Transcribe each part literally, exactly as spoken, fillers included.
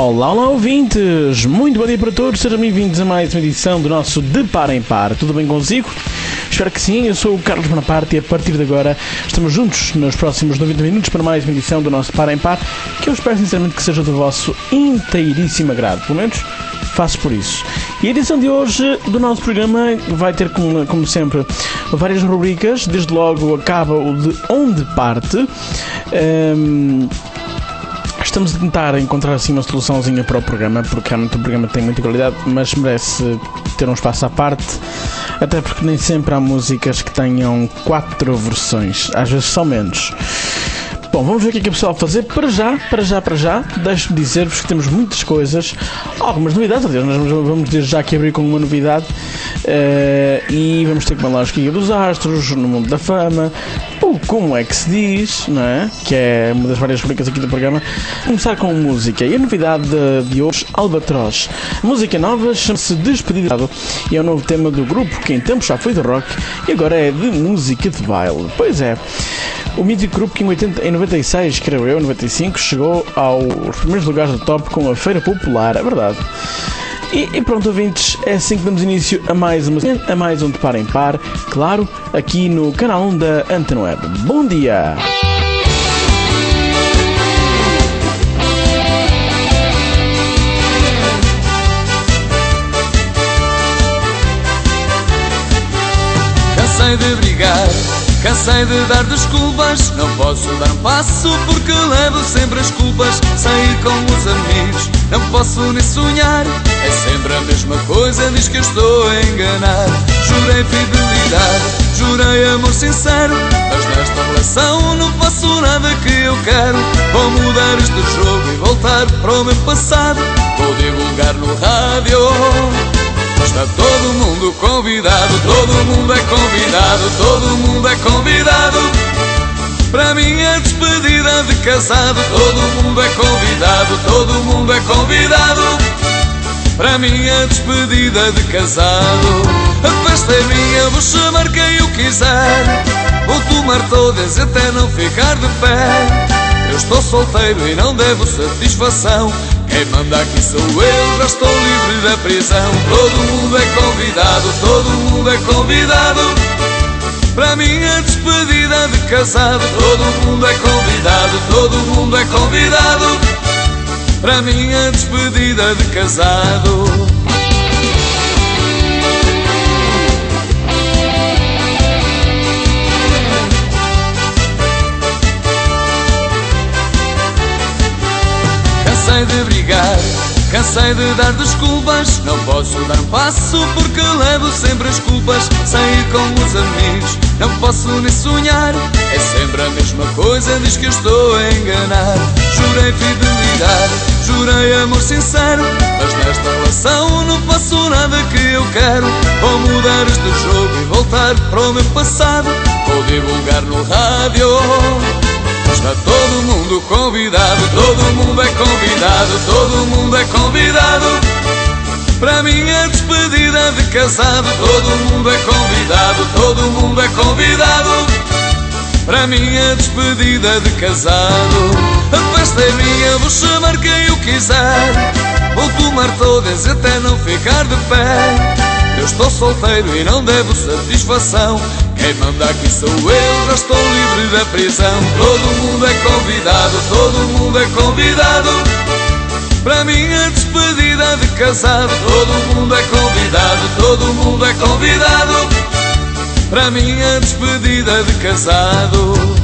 Olá, olá ouvintes, muito bom dia para todos, sejam bem-vindos a mais uma edição do nosso De Par em Par. Tudo bem consigo? Espero que sim, eu sou o Carlos Bonaparte e a partir de agora estamos juntos nos próximos noventa minutos para mais uma edição do nosso Par em Par, que eu espero sinceramente que seja do vosso inteiríssimo agrado, pelo menos faço por isso. E a edição de hoje do nosso programa vai ter, como, como sempre, várias rubricas. Desde logo acaba o de Onde Parte. Um, Estamos a tentar encontrar assim uma soluçãozinha para o programa, porque realmente o programa tem muita qualidade, mas merece ter um espaço à parte, até porque nem sempre há músicas que tenham quatro versões, às vezes são menos. Bom, vamos ver o que é que o pessoal vai fazer. Para já, para já, para já, deixe-me dizer-vos que temos muitas coisas, algumas novidades, aliás, nós vamos desde já aqui abrir com uma novidade, uh, e vamos ter que uma lógica dos astros, no mundo da fama, o como é que se diz, não é? Que é uma das várias rubricas aqui do programa. Começar com música, e a novidade de, de hoje, Albatroz. A música nova chama-se Despedida, e é o novo tema do grupo, que em tempo já foi de rock, e agora é de música de baile. Pois é. O mítico grupo que em, oitenta, em noventa e seis, creio eu, noventa e cinco, chegou aos primeiros lugares do top com a Feira Popular, é verdade. E, e pronto, ouvintes, é assim que damos início a mais uma a mais um De Par em Par, claro, aqui no canal um da Antena Web. Bom dia! Cansei de brigar, cansei de dar desculpas, não posso dar um passo porque levo sempre as culpas. Sair com os amigos, não posso nem sonhar, é sempre a mesma coisa, diz que eu estou a enganar. Jurei fidelidade, jurei amor sincero, mas nesta relação não faço nada que eu quero. Vou mudar este jogo e voltar para o meu passado, vou divulgar no rádio. Está todo mundo convidado, todo mundo é convidado, todo mundo é convidado para a minha despedida de casado. Todo mundo é convidado, todo mundo é convidado para a minha despedida de casado. A festa é minha, vou chamar quem eu quiser, vou tomar todas até não ficar de pé. Eu estou solteiro e não devo satisfação, quem manda aqui sou eu, já estou livre da prisão. Todo mundo é convidado, todo mundo é convidado para a minha despedida de casado. Todo mundo é convidado, todo mundo é convidado para a minha despedida de casado. Cansei de brigar, cansei de dar desculpas, não posso dar um passo porque levo sempre as culpas. Sair com os amigos, não posso nem sonhar, é sempre a mesma coisa, diz que eu estou a enganar. Jurei fidelidade, jurei amor sincero, mas nesta relação não faço nada que eu quero. Vou mudar este jogo e voltar para o meu passado, vou divulgar no rádio. Está todo mundo convidado, todo mundo é convidado, todo mundo é convidado para a minha despedida de casado. Todo mundo é convidado, todo mundo é convidado para a minha despedida de casado. A festa é minha, vou chamar quem eu quiser, vou tomar todas até não ficar de pé. Eu estou solteiro e não devo satisfação, quem manda aqui sou eu, já estou livre da prisão. Todo mundo é convidado, todo mundo é convidado para a minha despedida de casado. Todo mundo é convidado, todo mundo é convidado para a minha despedida de casado.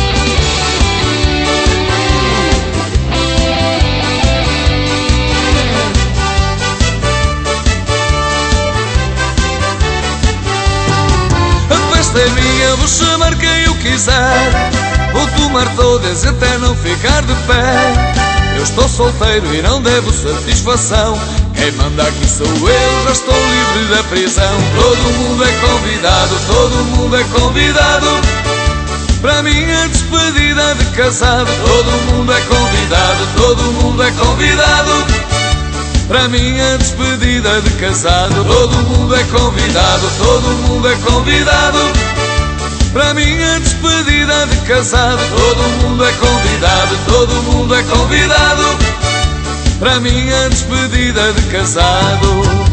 É minha, vou chamar quem eu quiser, vou tomar todas até não ficar de pé. Eu estou solteiro e não devo satisfação, quem manda aqui sou eu, já estou livre da prisão. Todo mundo é convidado, todo mundo é convidado para a minha despedida de casado. Todo mundo é convidado, todo mundo é convidado para a minha despedida de casado. Todo mundo é convidado, todo mundo é convidado para a minha despedida de casado. Todo mundo é convidado, todo mundo é convidado para a minha despedida de casado.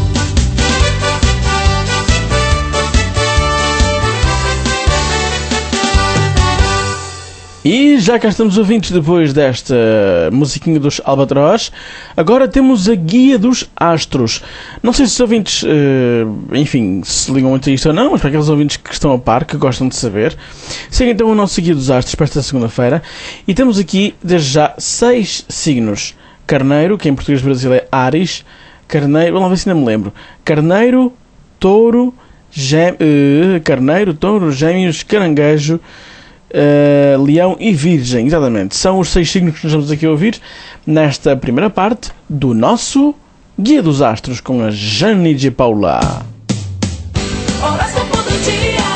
E já cá estamos ouvintes depois desta musiquinha dos Albatroz. Agora temos a Guia dos Astros. Não sei se os ouvintes, uh, enfim, se ligam muito a isto ou não, mas para aqueles ouvintes que estão a par, que gostam de saber, segue então o nosso Guia dos Astros para esta segunda-feira. E temos aqui, desde já, seis signos. Carneiro, que em português do Brasil é Áries. Carneiro, vamos lá ver se ainda me lembro. Carneiro, Touro, gê, uh, Carneiro, Touro, Gêmeos, Caranguejo, Uh, Leão e Virgem, exatamente. São os seis signos que nós estamos aqui a ouvir nesta primeira parte do nosso Guia dos Astros com a Jane de Paula. Horóscopo do dia,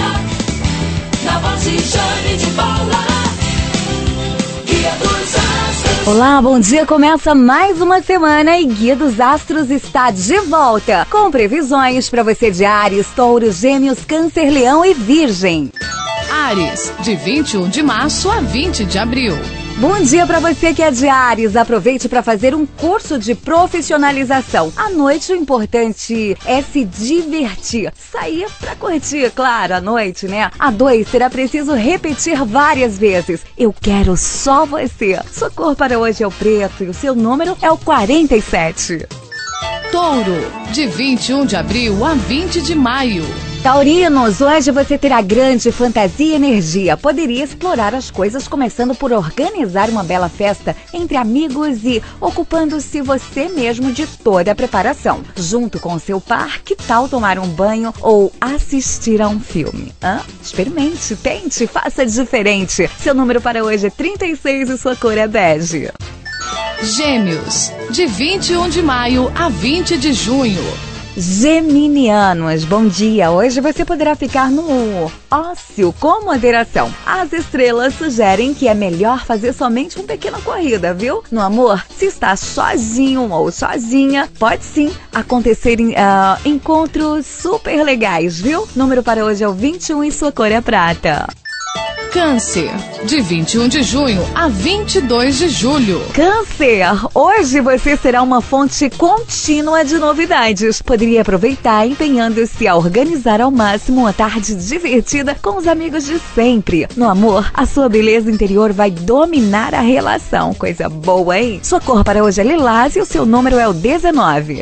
na voz de Jane de Paula. Guia dos Astros. Olá, bom dia. Começa mais uma semana e Guia dos Astros está de volta com previsões para você de Áries, Touro, Gêmeos, Câncer, Leão e Virgem. Áries, de vinte e um de março a vinte de abril. Bom dia para você que é de Áries. Aproveite para fazer um curso de profissionalização. À noite o importante é se divertir. Sair para curtir, claro, à noite, né? A dois, será preciso repetir várias vezes. Eu quero só você. Sua cor para hoje é o preto e o seu número é o quarenta e sete. Touro, de vinte e um de abril a vinte de maio. Taurinos, hoje você terá grande fantasia e energia. Poderia explorar as coisas começando por organizar uma bela festa entre amigos e ocupando-se você mesmo de toda a preparação. Junto com seu par, que tal tomar um banho ou assistir a um filme? Hã? Experimente, tente, faça diferente. Seu número para hoje é trinta e seis e sua cor é bege. Gêmeos, de vinte e um de maio a vinte de junho. Geminianos, bom dia. Hoje você poderá ficar no ócio com moderação. As estrelas sugerem que é melhor fazer somente uma pequena corrida, viu? No amor, se está sozinho ou sozinha, pode sim acontecer uh, encontros super legais, viu? Número para hoje é o vinte e um e sua cor é prata. Câncer, de vinte e um de junho a vinte e dois de julho. Câncer, hoje você será uma fonte contínua de novidades. Poderia aproveitar empenhando-se a organizar ao máximo uma tarde divertida com os amigos de sempre. No amor, a sua beleza interior vai dominar a relação. Coisa boa, hein? Sua cor para hoje é lilás e o seu número é o dezenove.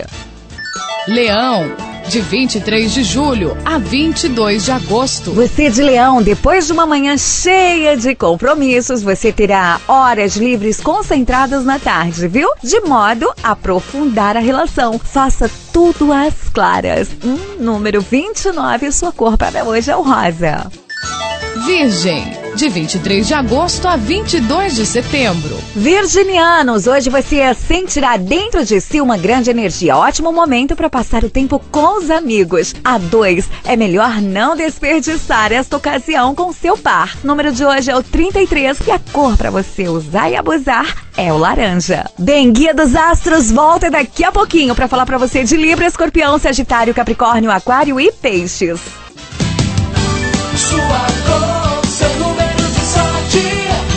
Leão, de vinte e três de julho a vinte e dois de agosto. Você de Leão, depois de uma manhã cheia de compromissos, você terá horas livres concentradas na tarde, viu? De modo a aprofundar a relação. Faça tudo às claras. Hum, número vinte e nove, sua cor para hoje é o rosa. Virgem, de vinte e três de agosto a vinte e dois de setembro. Virginianos, hoje você sentirá dentro de si uma grande energia. Ótimo momento para passar o tempo com os amigos. A dois, é melhor não desperdiçar esta ocasião com seu par. O número de hoje é o trinta e três e a cor para você usar e abusar é o laranja. Bem, Guia dos Astros volta daqui a pouquinho para falar para você de Libra, Escorpião, Sagitário, Capricórnio, Aquário e Peixes. Sua cor, seu número de sorte.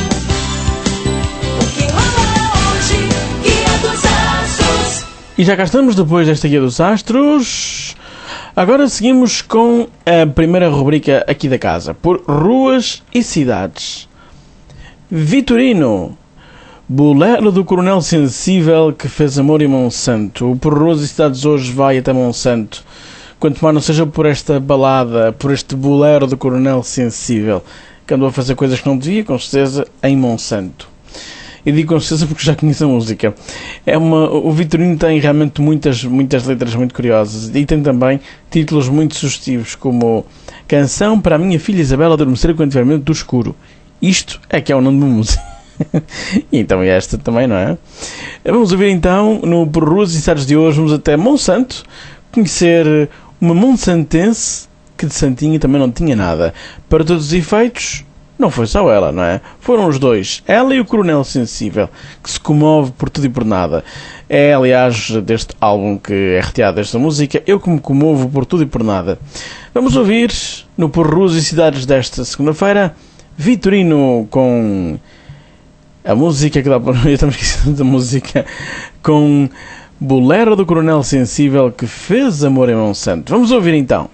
O que rola hoje? Guia dos Astros. E já cá estamos depois desta Guia dos Astros. Agora seguimos com a primeira rubrica aqui da casa, por ruas e cidades. Vitorino, bolero do Coronel Sensível que fez amor em Monsanto. O Por Ruas e Cidades hoje vai até Monsanto. Quanto mais não seja por esta balada, por este bolero do Coronel Sensível, que andou a fazer coisas que não devia, com certeza, em Monsanto. E digo com certeza porque já conheço a música. É uma, o Vitorino tem realmente muitas, muitas letras muito curiosas e tem também títulos muito sugestivos, como Canção para a minha filha Isabela adormecer quando tiver medo do escuro. Isto é que é o nome da música. E então esta também, não é? Vamos ouvir então, no Por Ruas e Cidades de hoje, vamos até Monsanto, conhecer uma monsantense que de santinha também não tinha nada. Para todos os efeitos, não foi só ela, não é? Foram os dois, ela e o Coronel Sensível, que se comove por tudo e por nada. É, aliás, deste álbum que é retirado desta música, eu que me comovo por tudo e por nada. Vamos ouvir, no Por Ruas e Cidades desta segunda-feira, Vitorino com A música que dá para... Eu estava esquecendo da música com Bolero do Coronel Sensível que fez amor em Monsanto. Vamos ouvir então.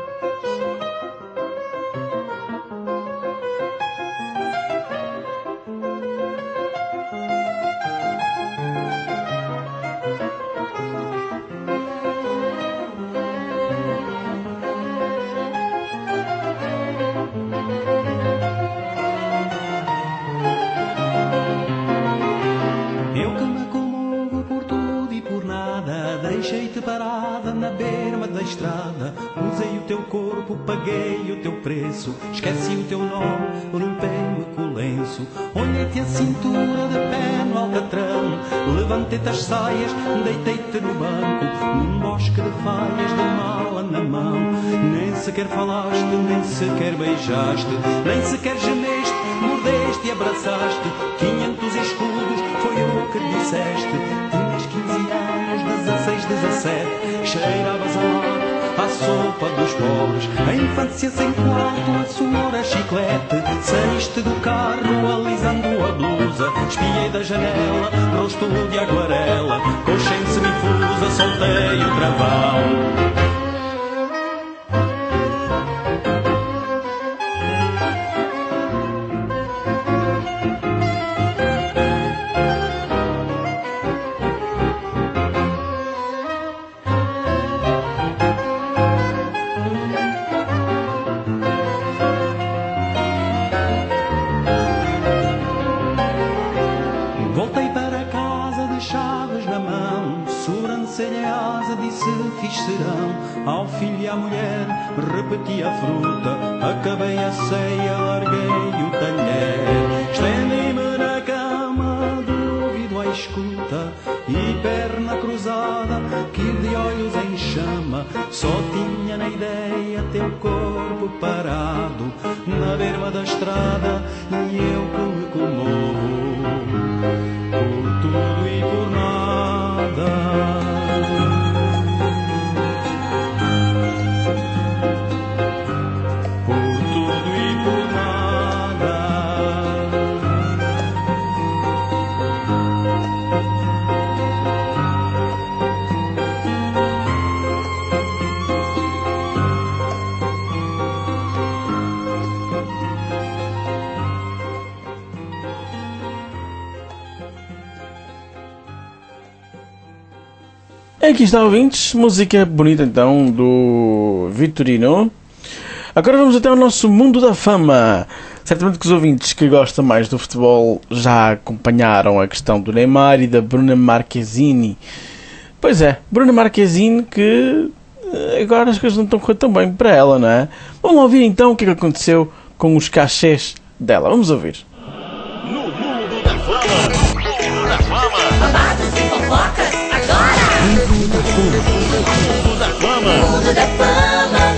Deixei-te parada na berma da estrada, usei o teu corpo, paguei o teu preço, esqueci o teu nome, limpei-me com o lenço, olhei-te a cintura de pé no alcatrão, levantei-te as saias, deitei-te no banco, num bosque de faias de mala na mão, nem sequer falaste, nem sequer beijaste, nem sequer gemeste, mordeste e abraçaste, quinhentos escudos, foi o que disseste, tinhas quinze anos, dezesseis, dezessete, cheiravas a mato, à sopa dos pobres, a infância sem quarto, a suor a chiclete, saíste do carro alisando a blusa, espiei da janela, rosto de aquarela, coxa em semifusa, soltei o travão. Voltei para casa de chaves na mão, sobrancelha asa, disse fiz serão. Ao filho e à mulher repeti a fruta, acabei a ceia, larguei o talher. Estendi-me na cama, do ouvido à escuta, e perna cruzada, que de olhos em chama, só tinha na ideia teu corpo parado, na berma da estrada, e eu que me comovo. Por tudo e por nada, por tudo e por nada. Aqui está, ouvintes, música bonita então do Vitorino. Agora vamos até ao nosso mundo da fama. Certamente que os ouvintes que gostam mais do futebol já acompanharam a questão do Neymar e da Bruna Marquezine. Pois é, Bruna Marquezine que agora as coisas não estão correndo tão bem para ela, não é? Vamos ouvir então o que aconteceu com os cachês dela. Vamos ouvir. No mundo da fama, no mundo da fama. Babados e fofocas agora. Mundo da fama. Mundo da fama.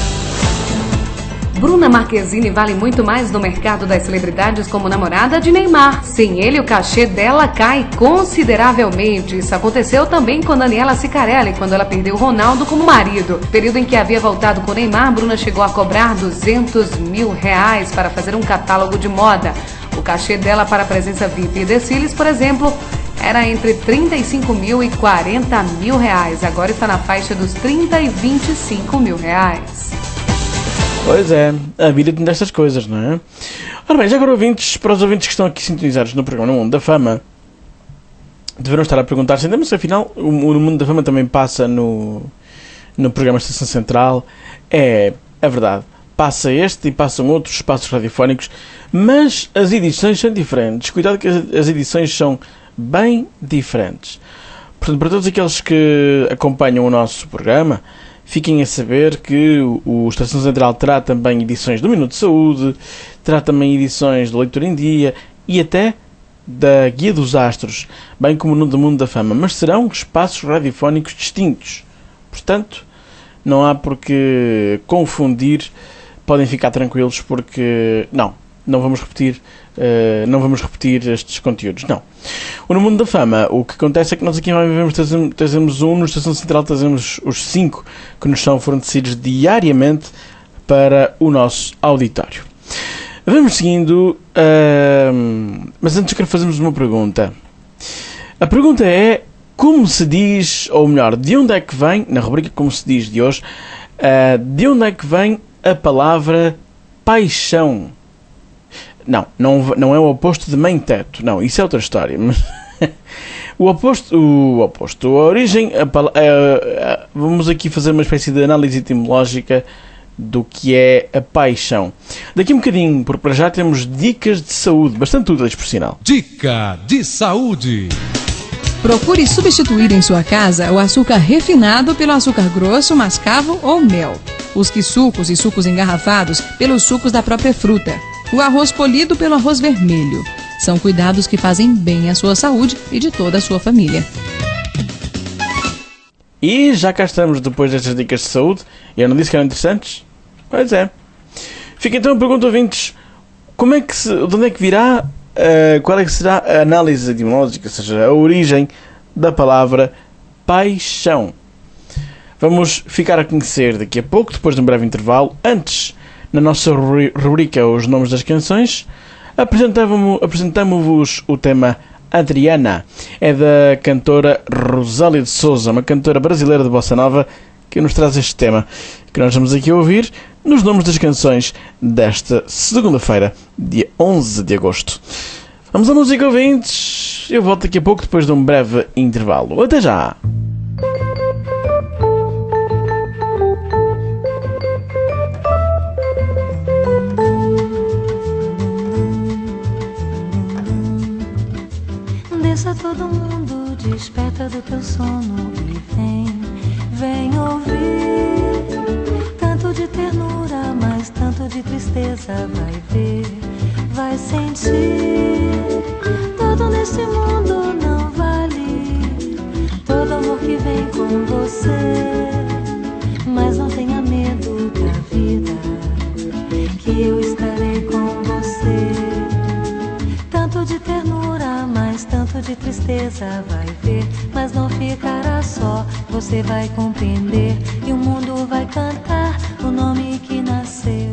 Bruna Marquezine vale muito mais no mercado das celebridades como namorada de Neymar. Sem ele, o cachê dela cai consideravelmente. Isso aconteceu também com Daniela Cicarelli, quando ela perdeu Ronaldo como marido. Período em que havia voltado com Neymar, Bruna chegou a cobrar duzentos mil reais para fazer um catálogo de moda. O cachê dela para a presença V I P e desfiles, por exemplo, era entre trinta e cinco mil e quarenta mil reais. Agora está na faixa dos trinta e vinte e cinco mil reais. Pois é, a vida tem destas coisas, não é? Ora bem, já agora ouvintes, para os ouvintes que estão aqui sintonizados no programa No Mundo da Fama, deverão estar a perguntar-se, ainda, mas afinal, o Mundo da Fama também passa no, no programa Estação Central. É, é verdade, passa este e passam outros espaços radiofónicos, mas as edições são diferentes. Cuidado que as edições são bem diferentes. Portanto, para todos aqueles que acompanham o nosso programa, fiquem a saber que o Estação Central terá também edições do Minuto de Saúde, terá também edições do Leitura em Dia e até da Guia dos Astros, bem como no do Mundo da Fama, mas serão espaços radiofónicos distintos. Portanto, não há por que confundir, podem ficar tranquilos porque não, não vamos repetir, uh, não vamos repetir estes conteúdos, não. O No Mundo da Fama, o que acontece é que nós aqui vamos trazemos, trazemos um, no Estação Central trazemos os cinco que nos são fornecidos diariamente para o nosso auditório. Vamos seguindo, uh, mas antes quero fazer-vos uma pergunta. A pergunta é, como se diz, ou melhor, de onde é que vem, na rubrica como se diz de hoje, uh, de onde é que vem a palavra paixão? Não, não, não é o oposto de mãe-teto, não, isso é outra história, mas... O oposto, o oposto, a origem, a, a, a, a, vamos aqui fazer uma espécie de análise etimológica do que é a paixão. Daqui um bocadinho, porque para já temos dicas de saúde, bastante úteis por sinal. Dica de saúde. Procure substituir em sua casa o açúcar refinado pelo açúcar grosso, mascavo ou mel. Busque sucos e sucos engarrafados pelos sucos da própria fruta. O arroz polido pelo arroz vermelho. São cuidados que fazem bem à sua saúde e de toda a sua família. E já cá estamos depois destas dicas de saúde. Eu não disse que eram interessantes? Pois é. Fica então a pergunta, ouvintes. Como é que se, de onde é que virá, uh, qual é que será a análise etimológica, ou seja, a origem da palavra paixão? Vamos ficar a conhecer daqui a pouco, depois de um breve intervalo. Antes, na nossa rubrica Os Nomes das Canções, apresentamos-vos o tema Adriana. É da cantora Rosália de Souza, uma cantora brasileira de bossa nova, que nos traz este tema, que nós vamos aqui ouvir nos Nomes das Canções desta segunda-feira, dia onze de agosto. Vamos à música, ouvintes. Eu volto daqui a pouco, depois de um breve intervalo. Até já! Desça todo mundo, desperta do teu sono e vem, vem ouvir. Tanto de ternura, mas tanto de tristeza. Vai ver, vai sentir. Todo nesse mundo não vale todo amor que vem com você. Mas não tenha medo da vida, que eu estarei com você. Tanto de ternura, mas tanto de tristeza. Vai ver, mas não ficará só. Você vai compreender e o mundo vai cantar o nome que nasceu.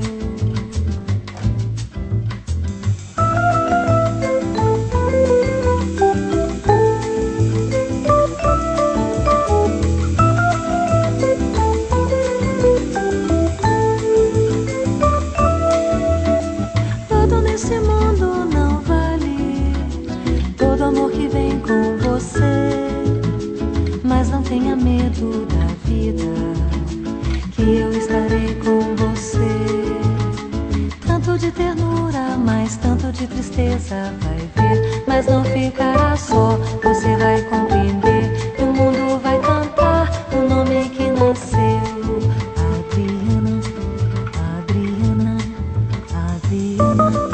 Todo nesse mundo não vale todo amor que vem com você. Mas não tenha medo da vida, que eu estarei com você. Tanto de ternura, mas tanto de tristeza. Vai ver, mas não ficará só. Você vai compreender e o mundo vai cantar o nome que nasceu. Adriana, Adriana, Adriana.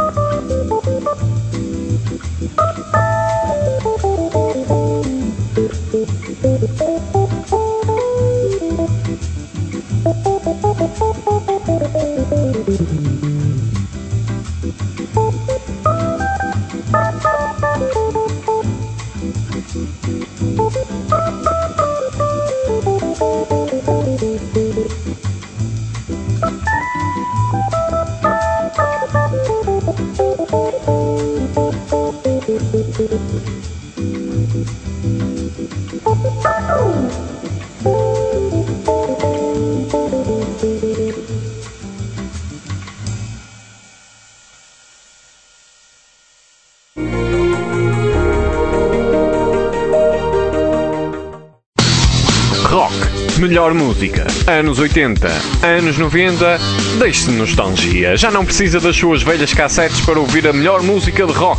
Melhor música. Anos oitenta, anos noventa, deixe-se de nostalgia. Já não precisa das suas velhas cassetes para ouvir a melhor música de rock.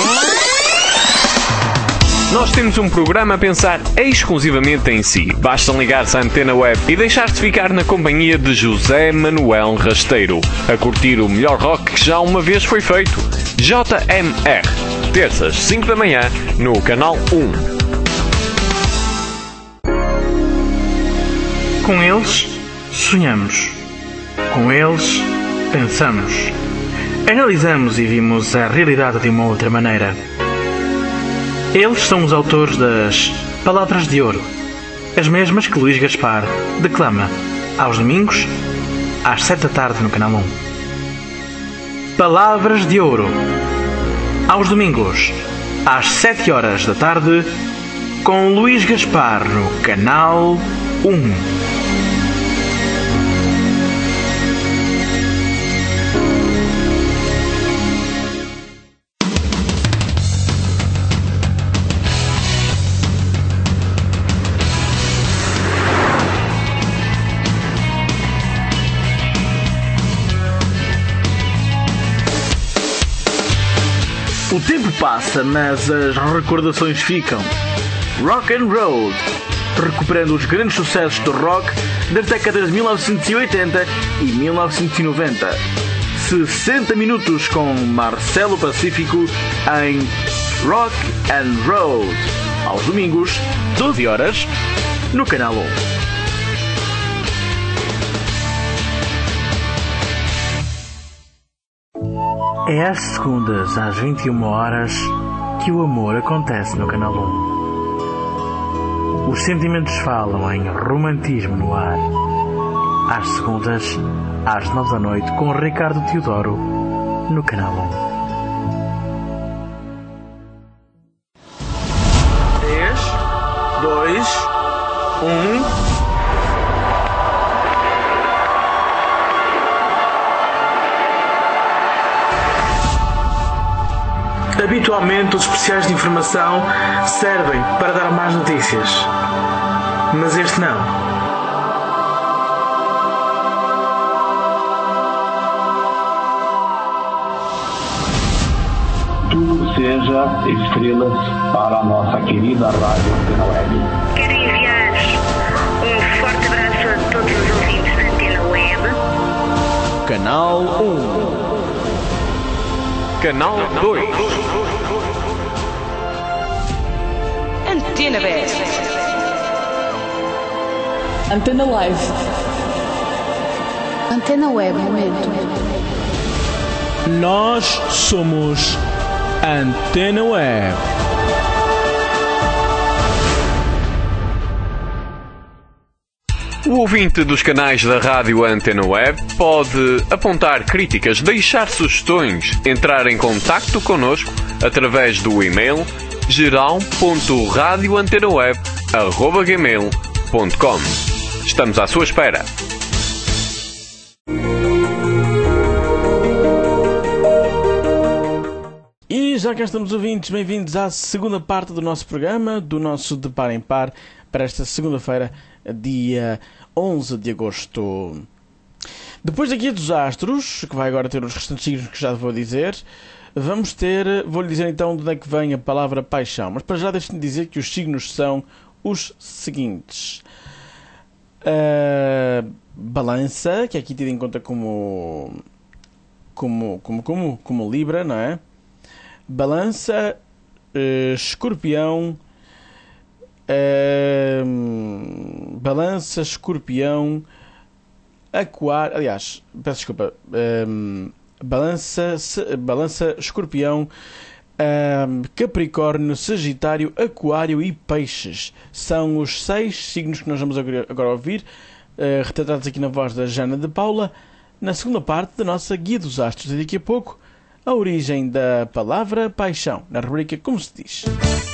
Nós temos um programa a pensar exclusivamente em si. Basta ligar-se à antena web e deixar-se ficar na companhia de José Manuel Rasteiro, a curtir o melhor rock que já uma vez foi feito. J M R, terças, cinco da manhã, no canal um. Com eles, sonhamos. Com eles, pensamos. Analisamos e vimos a realidade de uma outra maneira. Eles são os autores das Palavras de Ouro, as mesmas que Luís Gaspar declama aos domingos, às sete da tarde no canal um. Palavras de Ouro. Aos domingos, às sete horas da tarde, com Luís Gaspar no Canal um. O tempo passa, mas as recordações ficam. Rock and Roll, recuperando os grandes sucessos do rock das décadas de mil novecentos e oitenta e mil novecentos e noventa. sessenta minutos com Marcelo Pacífico em Rock and Roll, aos domingos, doze horas, no Canal um. É às segundas, às vinte e uma horas, que o amor acontece no Canal um. Os sentimentos falam em romantismo no ar. Às segundas, às nove da noite, com Ricardo Teodoro, no Canal um. três, dois, um... Habitualmente, os especiais de informação servem para dar más notícias, mas este não. Tudo seja estrelas para a nossa querida Rádio Antena Web. Quero enviar um forte abraço a todos os ouvintes da Antena Web. Canal um. Canal dois. Antena B. Antena Live. Antena Web Momento. Nós somos Antena Web. O ouvinte dos canais da Rádio Antena Web pode apontar críticas, deixar sugestões, entrar em contacto connosco através do e-mail geral ponto radio antena web arroba gmail ponto com. Estamos à sua espera. E já cá estamos, ouvintes, bem-vindos à segunda parte do nosso programa, do nosso De Par em Par, para esta segunda-feira, dia onze de agosto. Depois da Guia dos Astros, que vai agora ter os restantes signos que já vou dizer, vamos ter, vou-lhe dizer então de onde é que vem a palavra paixão. Mas para já deixe-me dizer que os signos são os seguintes. Uh, balança, que é aqui tido em conta como, como, como, como, como Libra, não é? Balança, uh, Escorpião, Uh, balança, Escorpião, Aquário, aliás, peço desculpa, um, balança, se, balança, Escorpião, um, Capricórnio, Sagitário, Aquário e Peixes. São os seis signos que nós vamos agora, agora ouvir, uh, retratados aqui na voz da Jana de Paula, na segunda parte da nossa Guia dos Astros. E daqui a pouco, a origem da palavra paixão, na rubrica Como se diz.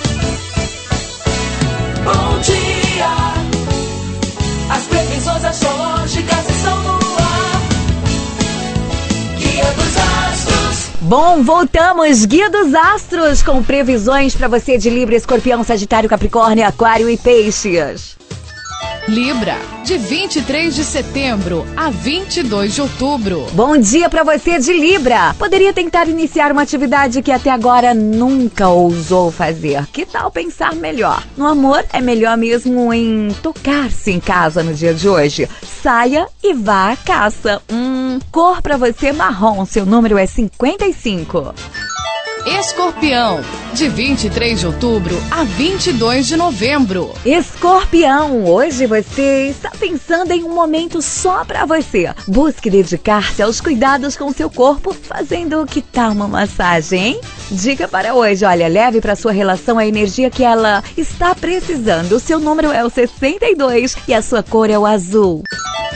Bom dia, as previsões astrológicas estão no ar. Guia dos Astros. Bom, voltamos, Guia dos Astros, com previsões para você de Libra, Escorpião, Sagitário, Capricórnio, Aquário e Peixes. Libra, de vinte e três de setembro a vinte e dois de outubro. Bom dia para você de Libra. Poderia tentar iniciar uma atividade que até agora nunca ousou fazer. Que tal pensar melhor? No amor, é melhor mesmo em tocar-se em casa no dia de hoje. Saia e vá à caça. Hum, cor para você marrom, seu número é cinquenta e cinco. Escorpião, de vinte e três de outubro a vinte e dois de novembro. Escorpião, hoje você está pensando em um momento só para você. Busque dedicar-se aos cuidados com seu corpo, fazendo que tal uma massagem, hein? Dica para hoje, olha, leve para sua relação a energia que ela está precisando. O seu número é o sessenta e dois e a sua cor é o azul.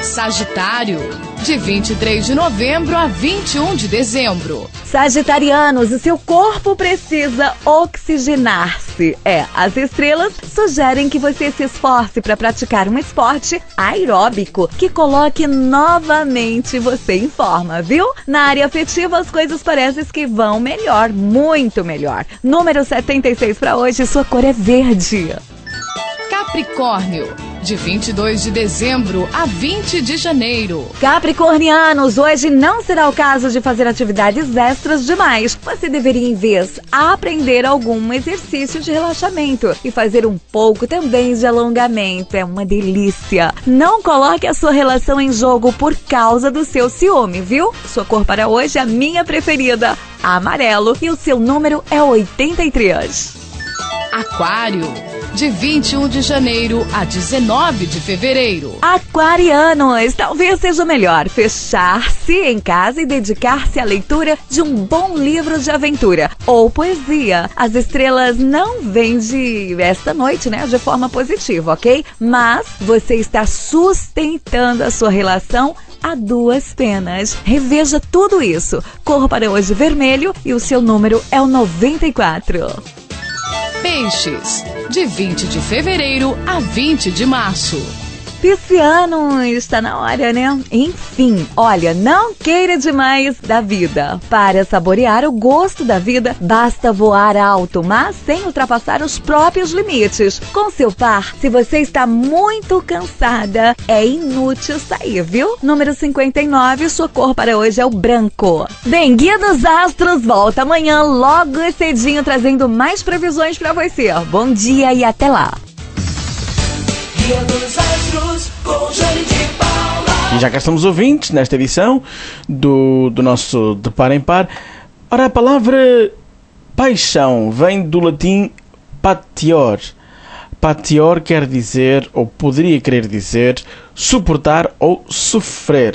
Sagitário, de vinte e três de novembro a vinte e um de dezembro. Sagitarianos, o seu corpo precisa oxigenar-se. É, as estrelas sugerem que você se esforce para praticar um esporte aeróbico que coloque novamente você em forma, viu? Na área afetiva, as coisas parecem que vão melhor, muito melhor. Número setenta e seis para hoje, sua cor é verde. Capricórnio, de vinte e dois de dezembro a vinte de janeiro. Capricornianos, hoje não será o caso de fazer atividades extras demais. Você deveria, em vez, aprender algum exercício de relaxamento e fazer um pouco também de alongamento. É uma delícia. Não coloque a sua relação em jogo por causa do seu ciúme, viu? Sua cor para hoje é a minha preferida, amarelo, e o seu número é oitenta e três. Aquário, de vinte e um de janeiro a dezenove de fevereiro. Aquarianos, talvez seja melhor fechar-se em casa e dedicar-se à leitura de um bom livro de aventura ou poesia. As estrelas não vêm de esta noite, né, de forma positiva, ok? Mas você está sustentando a sua relação a duas penas. Reveja tudo isso. Cor para hoje vermelho e o seu número é o noventa e quatro. Peixes, de vinte de fevereiro a vinte de março. Pisciano, está na hora, né? Enfim, olha, não queira demais da vida. Para saborear o gosto da vida, basta voar alto, mas sem ultrapassar os próprios limites. Com seu par, se você está muito cansada, é inútil sair, viu? Número cinquenta e nove, sua cor para hoje é o branco. Bem, Guia dos Astros volta amanhã logo cedinho, trazendo mais previsões para você. Bom dia e até lá. Guia dos Astros, com Johnny de Paula. E já cá estamos ouvintes nesta edição do, do nosso De Par em Par. Ora, a palavra paixão vem do latim patior. Patior quer dizer, ou poderia querer dizer, suportar ou sofrer.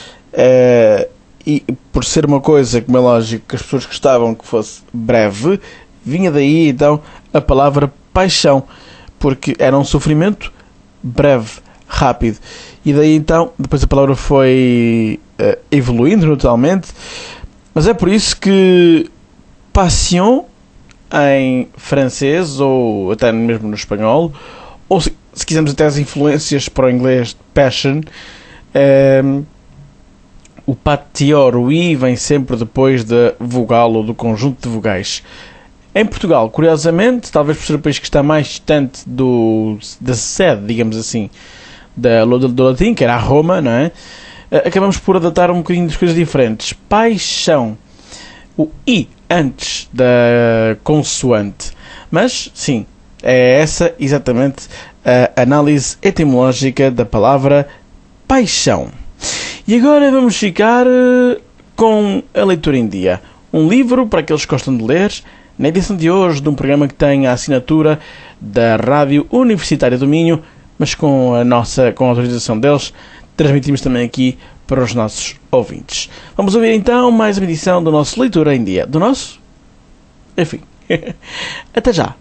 Uh, e por ser uma coisa, como é lógico, que as pessoas gostavam que fosse breve, vinha daí então a palavra paixão, porque era um sofrimento breve, rápido. E daí então, depois a palavra foi uh, evoluindo naturalmente, mas é por isso que passion em francês, ou até mesmo no espanhol, ou se, se quisermos até as influências para o inglês, passion, um, o patior, o i, vem sempre depois da vogal ou do conjunto de vogais. Em Portugal, curiosamente, talvez por ser o país que está mais distante do, da sede, digamos assim, da, do, do latim, que era a Roma, não é? Acabamos por adaptar um bocadinho das coisas diferentes. Paixão. O i antes da consoante. Mas, sim, é essa exatamente a análise etimológica da palavra paixão. E agora vamos ficar com a leitura em dia. Um livro para aqueles que gostam de ler, na edição de hoje de um programa que tem a assinatura da Rádio Universitária do Minho, mas com a nossa, com a autorização deles, transmitimos também aqui para os nossos ouvintes. Vamos ouvir então mais uma edição do nosso Leitura em Dia. Do nosso? Enfim. Até já.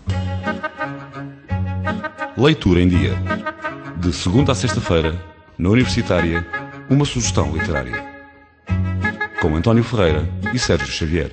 Leitura em Dia. De segunda a sexta-feira, na Universitária, uma sugestão literária. Com António Ferreira e Sérgio Xavier.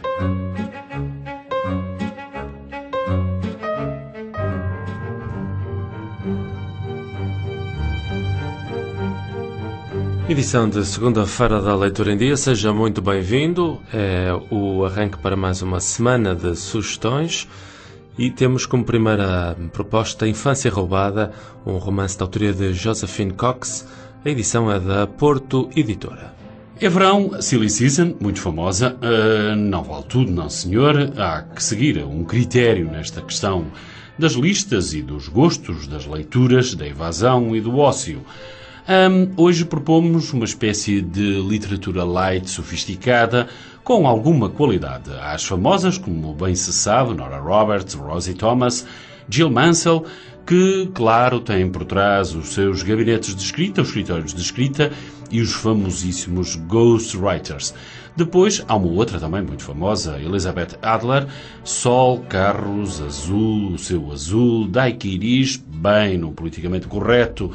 Edição de segunda-feira da Leitura em Dia, seja muito bem-vindo. É o arranque para mais uma semana de sugestões e temos como primeira proposta Infância Roubada, um romance da autoria de Josephine Cox. A edição é da Porto Editora. É verão, Silly Season, muito famosa. Uh, não vale tudo, não senhor. Há que seguir um critério nesta questão das listas e dos gostos, das leituras, da evasão e do ócio. Um, hoje propomos uma espécie de literatura light, sofisticada, com alguma qualidade. Há as famosas, como bem se sabe, Nora Roberts, Rosie Thomas, Jill Mansell, que, claro, têm por trás os seus gabinetes de escrita, os escritórios de escrita e os famosíssimos ghostwriters. Depois, há uma outra também muito famosa, Elizabeth Adler, Sol, Carros, Azul, o seu Azul, Daiquiris, bem no politicamente correto,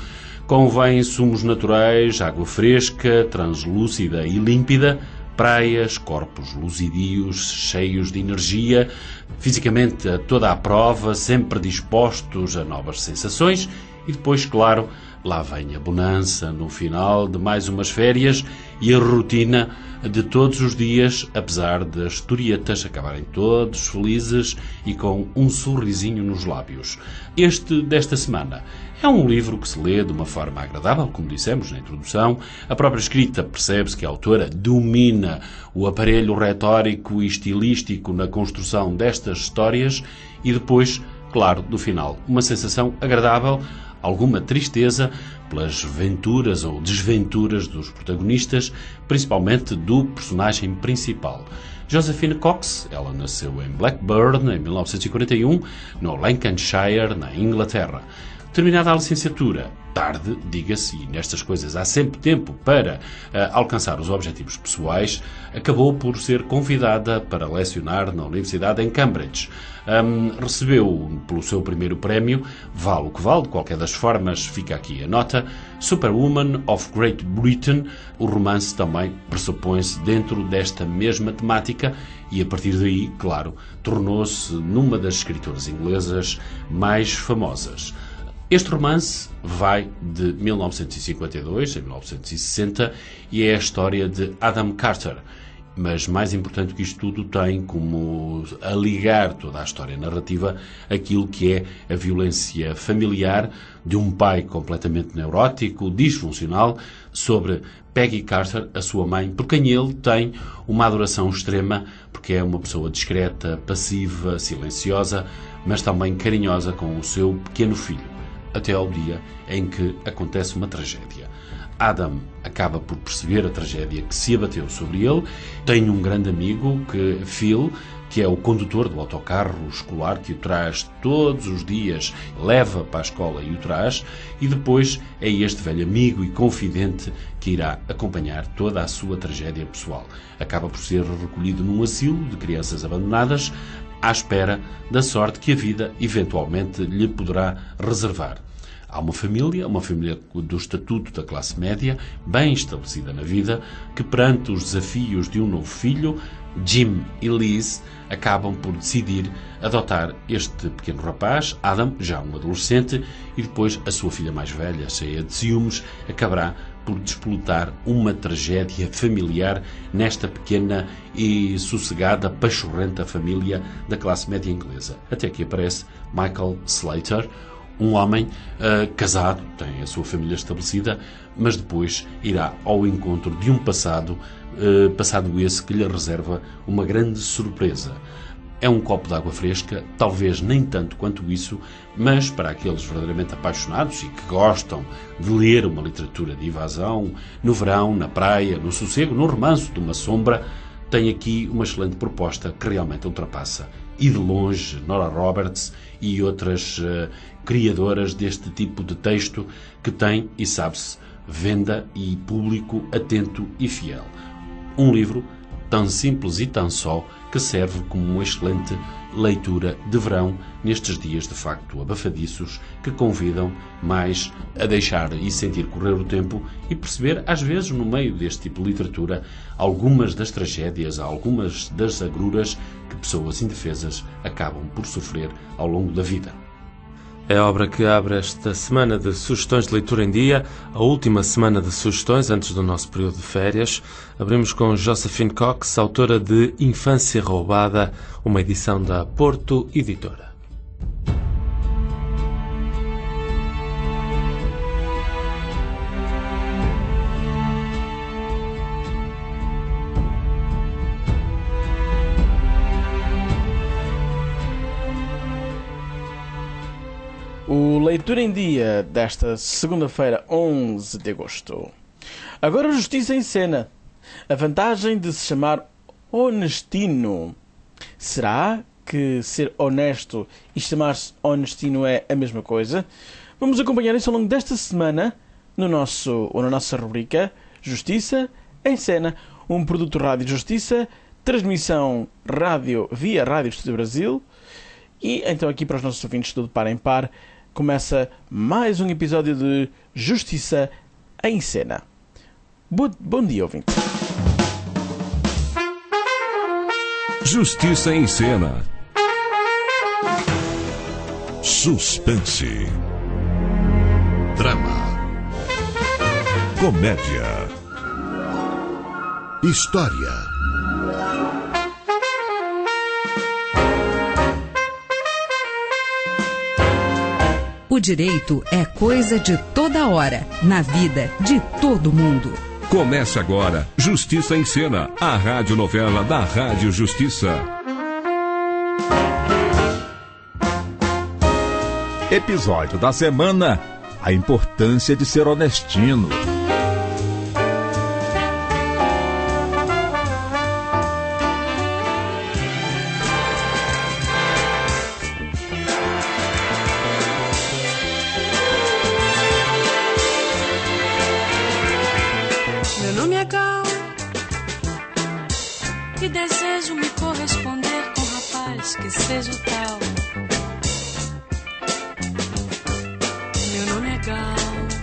Convém sumos naturais, água fresca, translúcida e límpida, praias, corpos luzidios, cheios de energia, fisicamente a toda a prova, sempre dispostos a novas sensações e depois, claro, lá vem a bonança no final de mais umas férias e a rotina de todos os dias, apesar das historietas acabarem todos felizes e com um sorrisinho nos lábios. Este desta semana é um livro que se lê de uma forma agradável, como dissemos na introdução. A própria escrita percebe-se que a autora domina o aparelho retórico e estilístico na construção destas histórias e depois, claro, no final, uma sensação agradável, alguma tristeza pelas venturas ou desventuras dos protagonistas, principalmente do personagem principal. Josephine Cox, ela nasceu em Blackburn em mil novecentos e quarenta e um, no Lancashire, na Inglaterra. Terminada a licenciatura, tarde, diga-se, e nestas coisas há sempre tempo para uh, alcançar os objetivos pessoais, acabou por ser convidada para lecionar na Universidade em Cambridge. Um, recebeu pelo seu primeiro prémio, vale o que vale, de qualquer das formas, fica aqui a nota, Superwoman of Great Britain. O romance também pressupõe-se dentro desta mesma temática e, a partir daí, claro, tornou-se numa das escritoras inglesas mais famosas. Este romance vai de mil novecentos e cinquenta e dois a mil novecentos e sessenta e é a história de Adam Carter. Mas mais importante que isto tudo, tem como a ligar toda a história narrativa aquilo que é a violência familiar de um pai completamente neurótico, disfuncional, sobre Peggy Carter, a sua mãe, por quem ele tem uma adoração extrema, porque é uma pessoa discreta, passiva, silenciosa, mas também carinhosa com o seu pequeno filho, até ao dia em que acontece uma tragédia. Adam acaba por perceber a tragédia que se abateu sobre ele. Tem um grande amigo, que Phil, que é o condutor do autocarro escolar que o traz todos os dias, leva para a escola e o traz, e depois é este velho amigo e confidente que irá acompanhar toda a sua tragédia pessoal. Acaba por ser recolhido num asilo de crianças abandonadas, à espera da sorte que a vida eventualmente lhe poderá reservar. Há uma família, uma família do estatuto da classe média, bem estabelecida na vida, que perante os desafios de um novo filho, Jim e Liz, acabam por decidir adotar este pequeno rapaz, Adam, já um adolescente, e depois a sua filha mais velha, cheia de ciúmes, acabará por despolutar uma tragédia familiar nesta pequena e sossegada, pachorrenta família da classe média inglesa. Até que aparece Michael Slater, um homem uh, casado, tem a sua família estabelecida, mas depois irá ao encontro de um passado, uh, passado esse que lhe reserva uma grande surpresa. É um copo de água fresca, talvez nem tanto quanto isso, mas para aqueles verdadeiramente apaixonados e que gostam de ler uma literatura de evasão, no verão, na praia, no sossego, no remanso de uma sombra, tem aqui uma excelente proposta que realmente ultrapassa. E de longe, Nora Roberts e outras uh, criadoras deste tipo de texto que tem, e sabe-se, venda e público atento e fiel. Um livro tão simples e tão só que serve como uma excelente leitura de verão nestes dias de facto abafadiços que convidam mais a deixar e sentir correr o tempo e perceber, às vezes, no meio deste tipo de literatura, algumas das tragédias, algumas das agruras que pessoas indefesas acabam por sofrer ao longo da vida. É a obra que abre esta semana de sugestões de leitura em dia, a última semana de sugestões antes do nosso período de férias. Abrimos com Josephine Cox, autora de Infância Roubada, uma edição da Porto Editora. O Leitura em Dia desta segunda-feira, onze de agosto. Agora a Justiça em Cena. A vantagem de se chamar Honestino. Será que ser honesto e chamar-se Honestino é a mesma coisa? Vamos acompanhar isso ao longo desta semana no nosso, ou na nossa rubrica Justiça em Cena. Um produto Rádio Justiça, transmissão rádio via Rádio Estúdio Brasil. E então aqui para os nossos ouvintes do De Par em Par, começa mais um episódio de Justiça em Cena. Bo- bom dia, ouvinte. Justiça em Cena. Suspense. Drama. Comédia. História. O direito é coisa de toda hora, na vida de todo mundo. Começa agora Justiça em Cena, a radionovela da Rádio Justiça. Episódio da semana: a importância de ser honestino. Meu nome é Gal e desejo me corresponder com um rapaz que seja o tal. Meu nome é Gal.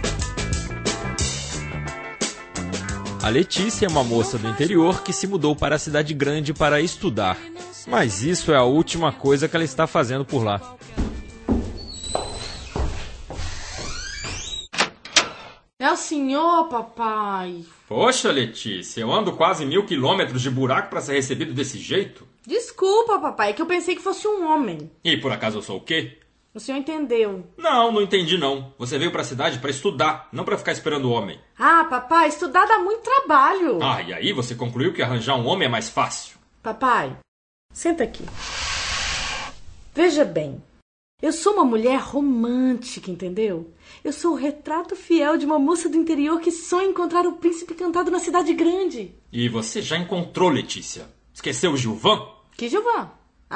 A Letícia é uma moça do interior que se mudou para a cidade grande para estudar. Mas isso é a última coisa que ela está fazendo por lá. É o senhor, papai. Poxa, Letícia, eu ando quase mil quilômetros de buraco para ser recebido desse jeito. Desculpa, papai, que eu pensei que fosse um homem. E por acaso eu sou o quê? O senhor entendeu. Não, não entendi não. Você veio para a cidade para estudar, não para ficar esperando o homem. Ah, papai, estudar dá muito trabalho. Ah, e aí você concluiu que arranjar um homem é mais fácil. Papai, senta aqui. Veja bem, eu sou uma mulher romântica, entendeu? Eu sou o retrato fiel de uma moça do interior que sonha encontrar o príncipe encantado na cidade grande. E você já encontrou, Letícia? Esqueceu o Gilvan? Que Gilvan?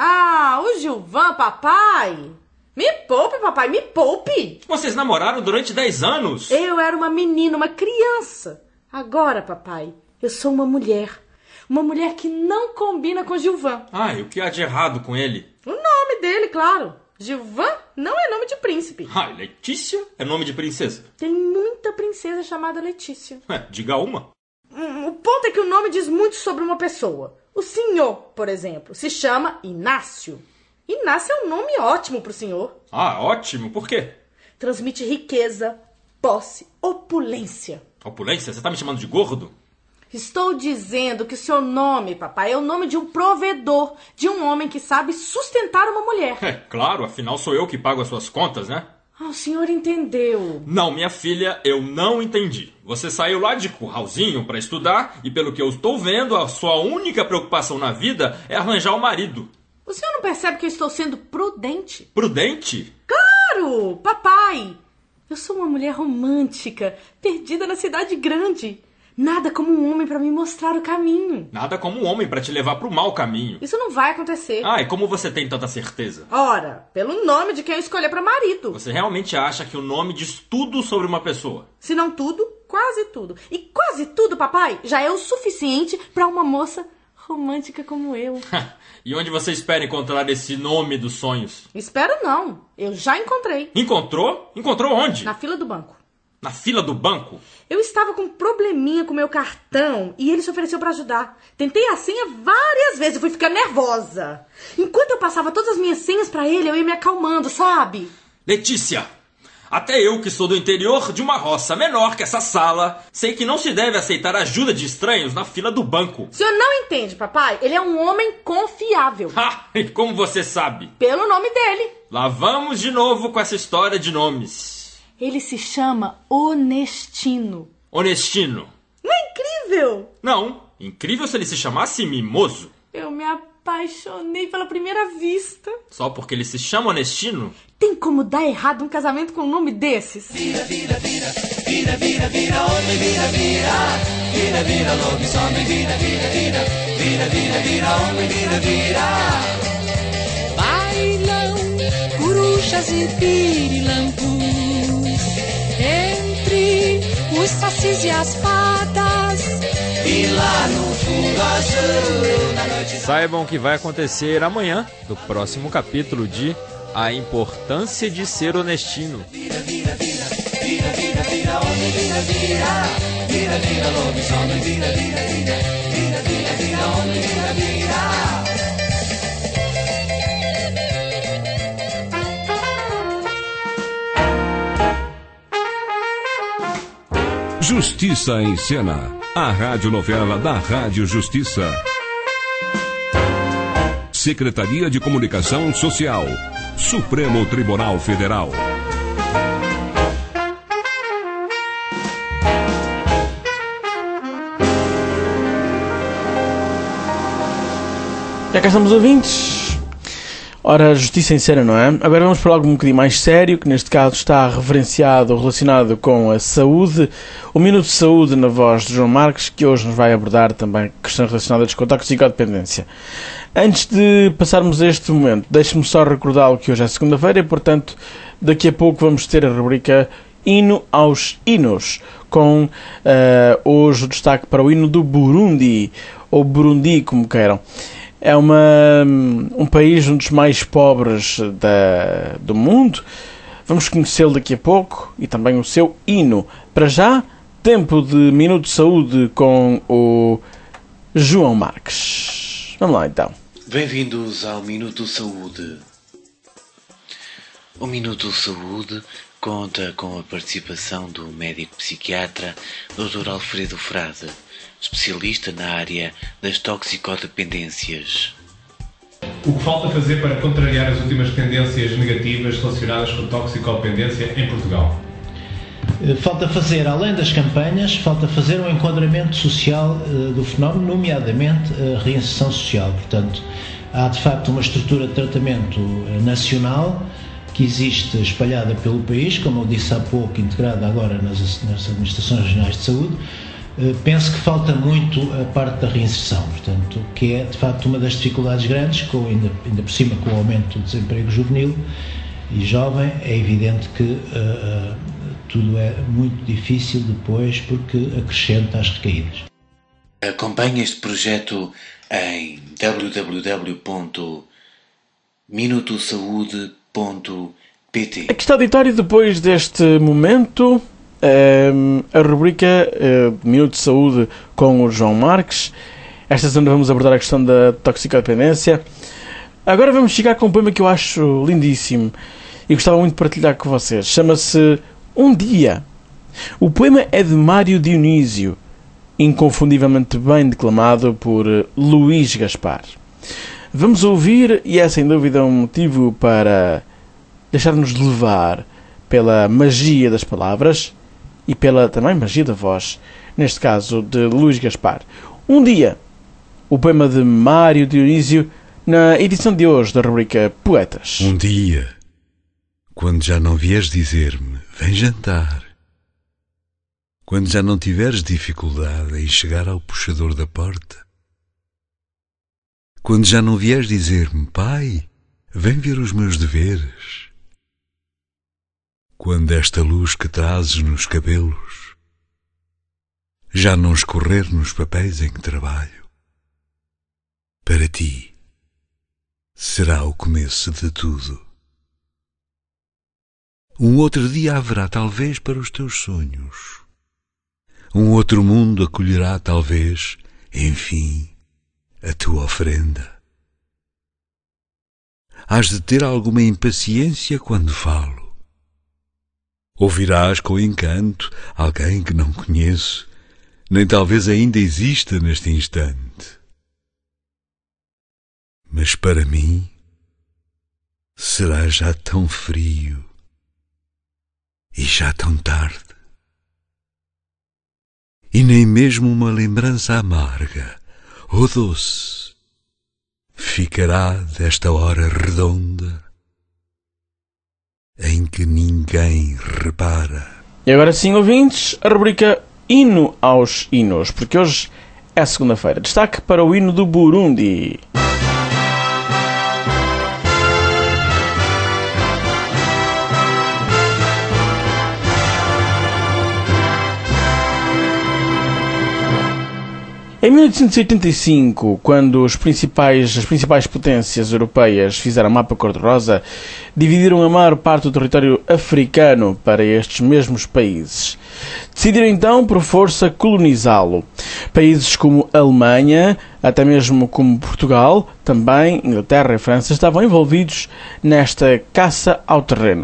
Ah, o Gilvan, papai! Me poupe, papai, me poupe! Vocês namoraram durante dez anos? Eu era uma menina, uma criança. Agora, papai, eu sou uma mulher. Uma mulher que não combina com Gilvan. Ah, e o que há de errado com ele? O nome dele, claro. Gilvan não é nome de príncipe. Ah, Letícia é nome de princesa. Tem muita princesa chamada Letícia. É, diga uma. Hum, o ponto é que o nome diz muito sobre uma pessoa. O senhor, por exemplo, se chama Inácio. Inácio é um nome ótimo pro senhor. Ah, ótimo. Por quê? Transmite riqueza, posse, opulência. Opulência? Você tá me chamando de gordo? Estou dizendo que o seu nome, papai, é o nome de um provedor, de um homem que sabe sustentar uma mulher. É, claro, afinal sou eu que pago as suas contas, né? Ah, o senhor entendeu. Não, minha filha, eu não entendi. Você saiu lá de curralzinho para estudar e, pelo que eu estou vendo, a sua única preocupação na vida é arranjar um marido. O senhor não percebe que eu estou sendo prudente? Prudente? Claro, papai. Eu sou uma mulher romântica, perdida na cidade grande. Nada como um homem para me mostrar o caminho. Nada como um homem para te levar pro mau caminho. Isso não vai acontecer. Ah, e como você tem tanta certeza? Ora, pelo nome de quem eu escolher para marido. Você realmente acha que o nome diz tudo sobre uma pessoa? Se não tudo, quase tudo. E quase tudo, papai, já é o suficiente para uma moça romântica como eu. E onde você espera encontrar esse nome dos sonhos? Espero não. Eu já encontrei. Encontrou? Encontrou onde? Na fila do banco. Na fila do banco? Eu estava com um probleminha com meu cartão e ele se ofereceu para ajudar. Tentei a senha várias vezes, eu fui ficando nervosa. Enquanto eu passava todas as minhas senhas para ele, eu ia me acalmando, sabe? Letícia, até eu que sou do interior de uma roça menor que essa sala, sei que não se deve aceitar ajuda de estranhos na fila do banco. O senhor não entende, papai? Ele é um homem confiável. Ha! E como você sabe? Pelo nome dele. Lá vamos de novo com essa história de nomes. Ele se chama Honestino. Honestino? Não é incrível? Não. Incrível se ele se chamasse Mimoso. Eu me apaixonei pela primeira vista. Só porque ele se chama Honestino? Tem como dar errado um casamento com um nome desses? Vira, vira, vira, vira, vira, vira, homem, vira, vira. Vira, vira, lobisomem, vira, vira, vira. Vira, vira, vira, homem, vira, vira. Bailam corujas e pirilampus entre os sacis e as fadas. E lá no fundo azul, na noite... Saibam o que vai acontecer amanhã, no próximo capítulo de A Importância de Ser Honestino. Vira, vira, vira, vira, vira, vira. vira, homem, vira, vira. Vira, vira, lobisomem, vira, vira, vira. Vira, vira, vira, homem, vira, vira. Justiça em Cena, a radionovela da Rádio Justiça. Secretaria de Comunicação Social, Supremo Tribunal Federal. Já cá estamos, ouvintes. Ora, Justiça em Cena, não é? Agora vamos para algo um bocadinho mais sério, que neste caso está referenciado, relacionado com a saúde. O Minuto de Saúde na voz de João Marques, que hoje nos vai abordar também questões relacionadas com a toxicodependência. Antes de passarmos a este momento, deixe-me só recordá-lo que hoje é segunda-feira e, portanto, daqui a pouco vamos ter a rubrica Hino aos Hinos, com uh, hoje o destaque para o hino do Burundi, ou Burundi, como queiram. É uma, um país um dos mais pobres da, do mundo. Vamos conhecê-lo daqui a pouco e também o seu hino. Para já, tempo de Minuto de Saúde com o João Marques. Vamos lá então. Bem-vindos ao Minuto Saúde. O Minuto Saúde conta com a participação do médico psiquiatra doutor Alfredo Frade, especialista na área das toxicodependências. O que falta fazer para contrariar as últimas tendências negativas relacionadas com toxicodependência em Portugal? Falta fazer, além das campanhas, falta fazer um enquadramento social uh, do fenómeno, nomeadamente a reinserção social. Portanto, há de facto uma estrutura de tratamento uh, nacional que existe espalhada pelo país, como eu disse há pouco, integrada agora nas, nas administrações regionais de saúde. Uh, penso que falta muito a parte da reinserção, portanto, que é de facto uma das dificuldades grandes, com, ainda, ainda por cima com o aumento do desemprego juvenil e jovem, é evidente que uh, uh, tudo é muito difícil depois porque acrescenta as recaídas. Acompanhe este projeto em w w w ponto minuto saúde ponto p t. Aqui está o auditório depois deste momento. Um, a rubrica uh, Minuto de Saúde com o João Marques. Esta semana vamos abordar a questão da toxicodependência. Agora vamos chegar com um poema que eu acho lindíssimo e gostava muito de partilhar com vocês. Chama-se Um Dia. O poema é de Mário Dionísio, inconfundivelmente bem declamado por Luís Gaspar. Vamos ouvir, e é sem dúvida um motivo para deixar-nos levar pela magia das palavras e pela também magia da voz, neste caso de Luís Gaspar. Um Dia, o poema de Mário Dionísio, na edição de hoje da rubrica Poetas. Um dia, quando já não vieres dizer-me, vem jantar. Quando já não tiveres dificuldade em chegar ao puxador da porta. Quando já não vieres dizer-me, pai, vem ver os meus deveres. Quando esta luz que trazes nos cabelos já não escorrer nos papéis em que trabalho, para ti será o começo de tudo. Um outro dia haverá talvez para os teus sonhos. Um outro mundo acolherá talvez, enfim, a tua oferenda. Hás de ter alguma impaciência quando falo. Ouvirás com encanto alguém que não conheço, nem talvez ainda exista neste instante. Mas para mim será já tão frio e já tão tarde. E nem mesmo uma lembrança amarga ou doce ficará desta hora redonda em que ninguém repara. E agora sim, ouvintes, a rubrica Hino aos Hinos, porque hoje é segunda-feira. Destaque para o hino do Burundi. Em mil oitocentos e oitenta e cinco, quando os principais, as principais potências europeias fizeram mapa cor-de-rosa, dividiram a maior parte do território africano para estes mesmos países. Decidiram então, por força, colonizá-lo. Países como a Alemanha, até mesmo como Portugal, também Inglaterra e França, estavam envolvidos nesta caça ao terreno.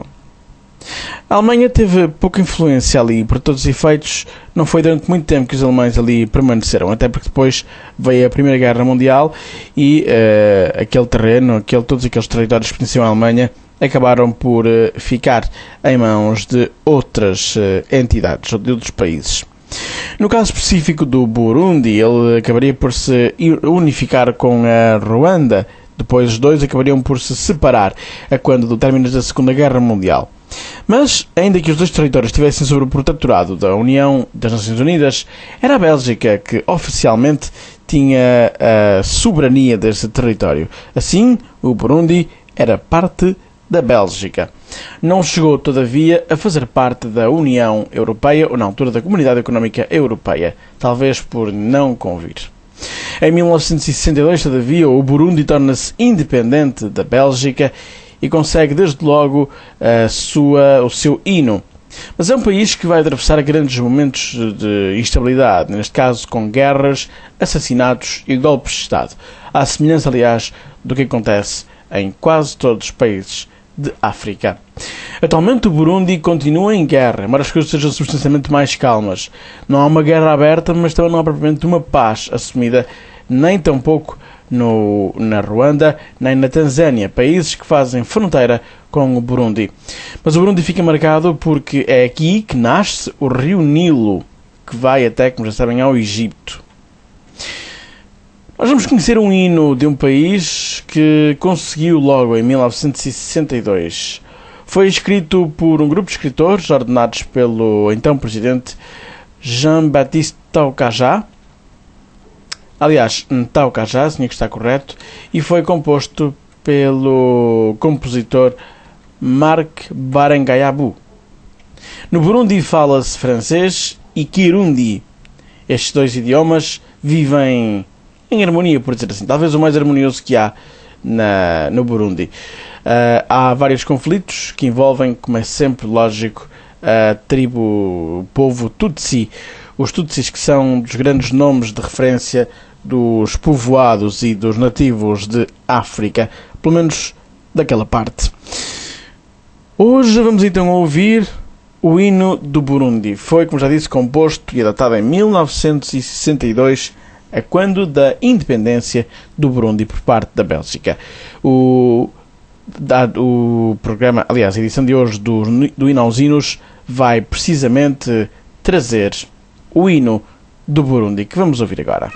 A Alemanha teve pouca influência ali, por todos os efeitos, não foi durante muito tempo que os alemães ali permaneceram, até porque depois veio a Primeira Guerra Mundial e uh, aquele terreno, aquele, todos aqueles territórios que pertenciam à Alemanha, acabaram por uh, ficar em mãos de outras uh, entidades, ou de outros países. No caso específico do Burundi, ele acabaria por se unificar com a Ruanda, depois os dois acabariam por se separar a quando do término da Segunda Guerra Mundial. Mas, ainda que os dois territórios estivessem sob o protetorado da União das Nações Unidas, era a Bélgica que oficialmente tinha a soberania deste território. Assim, o Burundi era parte da Bélgica. Não chegou, todavia, a fazer parte da União Europeia, ou na altura da Comunidade Económica Europeia, talvez por não convir. Em mil novecentos e sessenta e dois, todavia, o Burundi torna-se independente da Bélgica e consegue desde logo a sua, o seu hino. Mas é um país que vai atravessar grandes momentos de instabilidade, neste caso com guerras, assassinatos e golpes de Estado, à semelhança, aliás, do que acontece em quase todos os países de África. Atualmente o Burundi continua em guerra, embora as coisas sejam substancialmente mais calmas. Não há uma guerra aberta, mas também não há propriamente uma paz assumida, nem tampouco No, na Ruanda, nem na Tanzânia, países que fazem fronteira com o Burundi. Mas o Burundi fica marcado porque é aqui que nasce o rio Nilo, que vai até, como já sabem, ao Egito. Nós vamos conhecer um hino de um país que conseguiu logo em mil novecentos e sessenta e dois. Foi escrito por um grupo de escritores ordenados pelo então presidente Jean-Baptiste Tokajá. Aliás, Ntao-Kajá, tinha que estar correto, e foi composto pelo compositor Marc Barangayabu. No Burundi fala-se francês e Kirundi. Estes dois idiomas vivem em harmonia, por dizer assim, talvez o mais harmonioso que há na, no Burundi. Uh, há vários conflitos que envolvem, como é sempre lógico, a tribo, o povo Tutsi. Os Tutsis, que são dos grandes nomes de referência dos povoados e dos nativos de África, pelo menos daquela parte. Hoje vamos então ouvir o hino do Burundi. Foi, como já disse, composto e adaptado em mil novecentos e sessenta e dois, a quando da independência do Burundi por parte da Bélgica. O, da, o programa, aliás, a edição de hoje do, do Hino aos Hinos vai precisamente trazer o hino do Burundi, que vamos ouvir agora.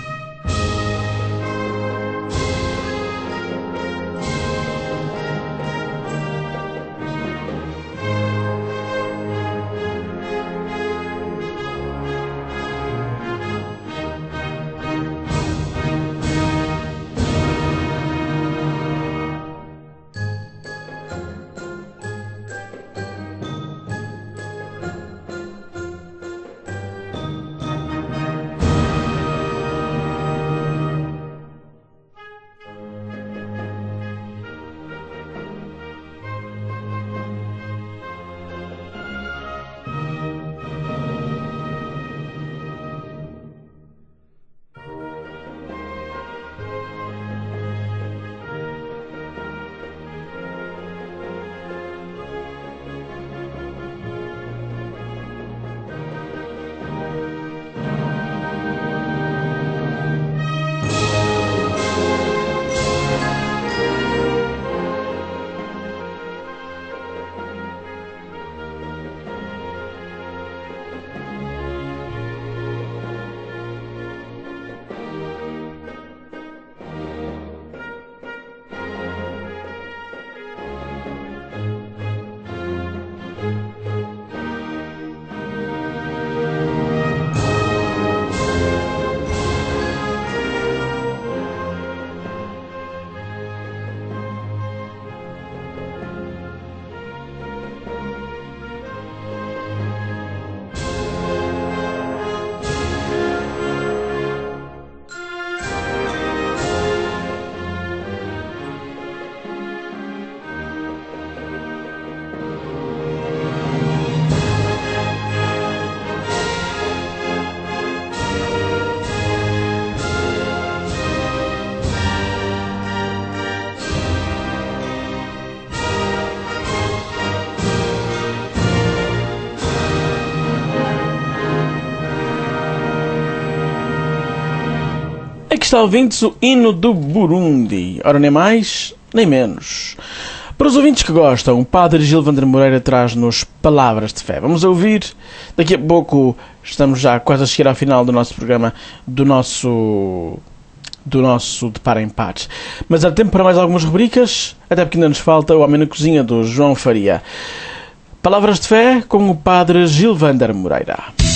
está, ouvintes, o hino do Burundi. Ora, nem mais, nem menos. Para os ouvintes que gostam, o Padre Gilvander Moreira traz-nos palavras de fé. Vamos ouvir, daqui a pouco, estamos já quase a chegar ao final do nosso programa, do nosso... do nosso De Par em Par. Mas há tempo para mais algumas rubricas, até porque ainda nos falta o Homem na Cozinha, do João Faria. Palavras de fé com o Padre Gilvander Moreira.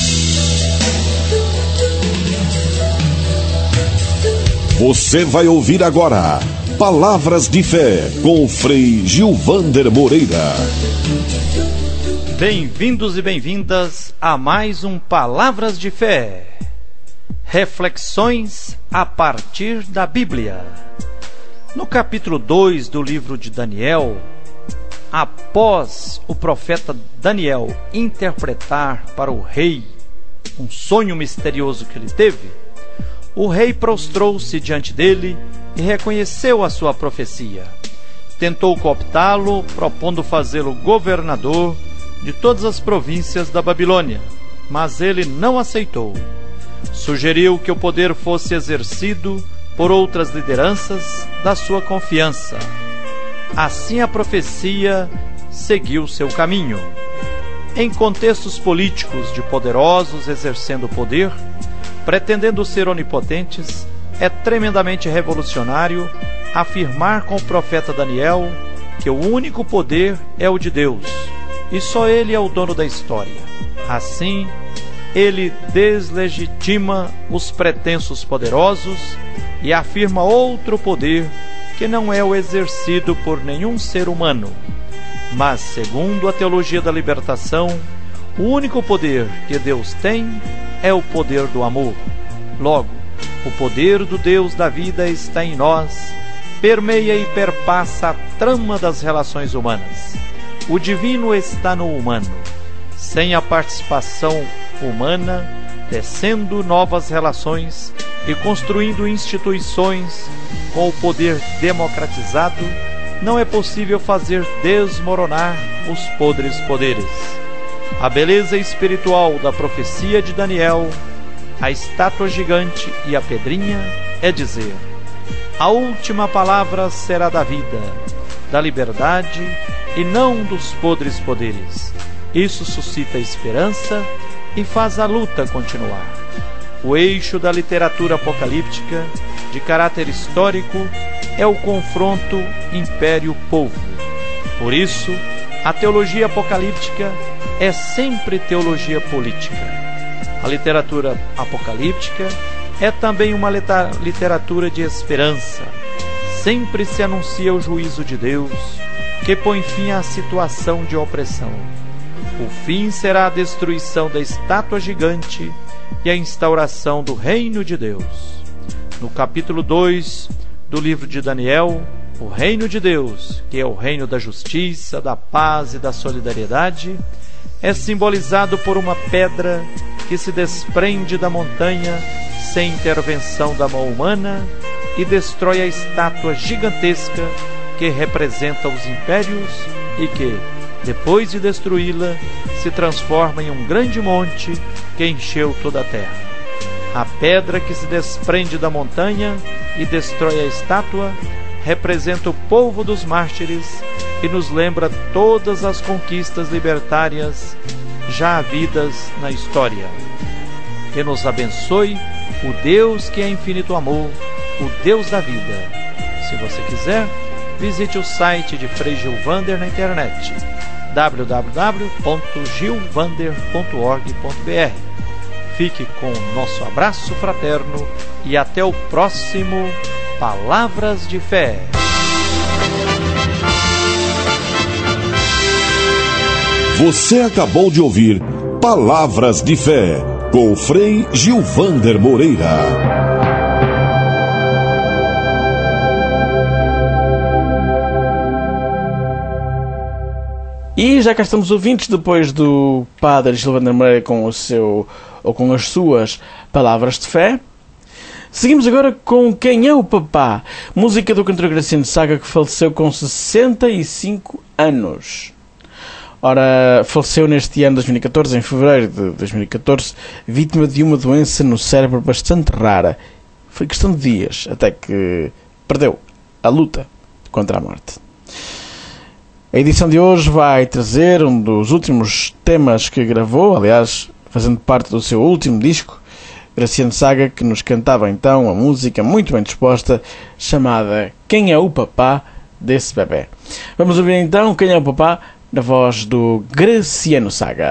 Você vai ouvir agora Palavras de Fé com o Frei Gilvander Moreira. Bem-vindos e bem-vindas a mais um Palavras de Fé. Reflexões a partir da Bíblia. No capítulo dois do livro de Daniel, após o profeta Daniel interpretar para o rei um sonho misterioso que ele teve, o rei prostrou-se diante dele e reconheceu a sua profecia. Tentou cooptá-lo, propondo fazê-lo governador de todas as províncias da Babilônia, mas ele não aceitou. Sugeriu que o poder fosse exercido por outras lideranças da sua confiança. Assim a profecia seguiu seu caminho. Em contextos políticos de poderosos exercendo poder, pretendendo ser onipotentes, é tremendamente revolucionário afirmar com o profeta Daniel que o único poder é o de Deus, e só ele é o dono da história. Assim, ele deslegitima os pretensos poderosos e afirma outro poder que não é o exercido por nenhum ser humano. Mas, segundo a teologia da libertação, o único poder que Deus tem é o poder do amor. Logo, o poder do Deus da vida está em nós, permeia e perpassa a trama das relações humanas. O divino está no humano. Sem a participação humana, tecendo novas relações e construindo instituições com o poder democratizado, não é possível fazer desmoronar os podres poderes. A beleza espiritual da profecia de Daniel, a estátua gigante e a pedrinha, é dizer: a última palavra será da vida, da liberdade e não dos podres poderes. Isso suscita esperança e faz a luta continuar. O eixo da literatura apocalíptica, de caráter histórico, é o confronto império-povo. Por isso, a teologia apocalíptica é sempre teologia política. A literatura apocalíptica é também uma literatura de esperança. Sempre se anuncia o juízo de Deus, que põe fim à situação de opressão. O fim será a destruição da estátua gigante e a instauração do reino de Deus. No capítulo dois do livro de Daniel, o reino de Deus, que é o reino da justiça, da paz e da solidariedade, é simbolizado por uma pedra que se desprende da montanha sem intervenção da mão humana e destrói a estátua gigantesca que representa os impérios e que, depois de destruí-la, se transforma em um grande monte que encheu toda a terra. A pedra que se desprende da montanha e destrói a estátua representa o povo dos mártires e nos lembra todas as conquistas libertárias já havidas na história. Que nos abençoe o Deus que é infinito amor, o Deus da vida. Se você quiser, visite o site de Frei Gilvander na internet, w w w ponto gilvander ponto org ponto b r. Fique com o nosso abraço fraterno e até o próximo Palavras de Fé. Você acabou de ouvir Palavras de Fé com o Frei Gilvander Moreira. E já cá estamos ouvintes, depois do Padre Gilvander Moreira com o seu, ou com as suas palavras de fé. Seguimos agora com Quem é o Papá? Música do cantor Graciano Saga, que faleceu com sessenta e cinco anos. Ora, faleceu neste ano de dois mil e catorze, em fevereiro de dois mil e catorze, vítima de uma doença no cérebro bastante rara. Foi questão de dias até que perdeu a luta contra a morte. A edição de hoje vai trazer um dos últimos temas que gravou, aliás, fazendo parte do seu último disco, Graciano Saga, que nos cantava então a música muito bem disposta, chamada Quem é o Papá desse Bebê. Vamos ouvir então Quem é o Papá, na voz do Graciano Saga.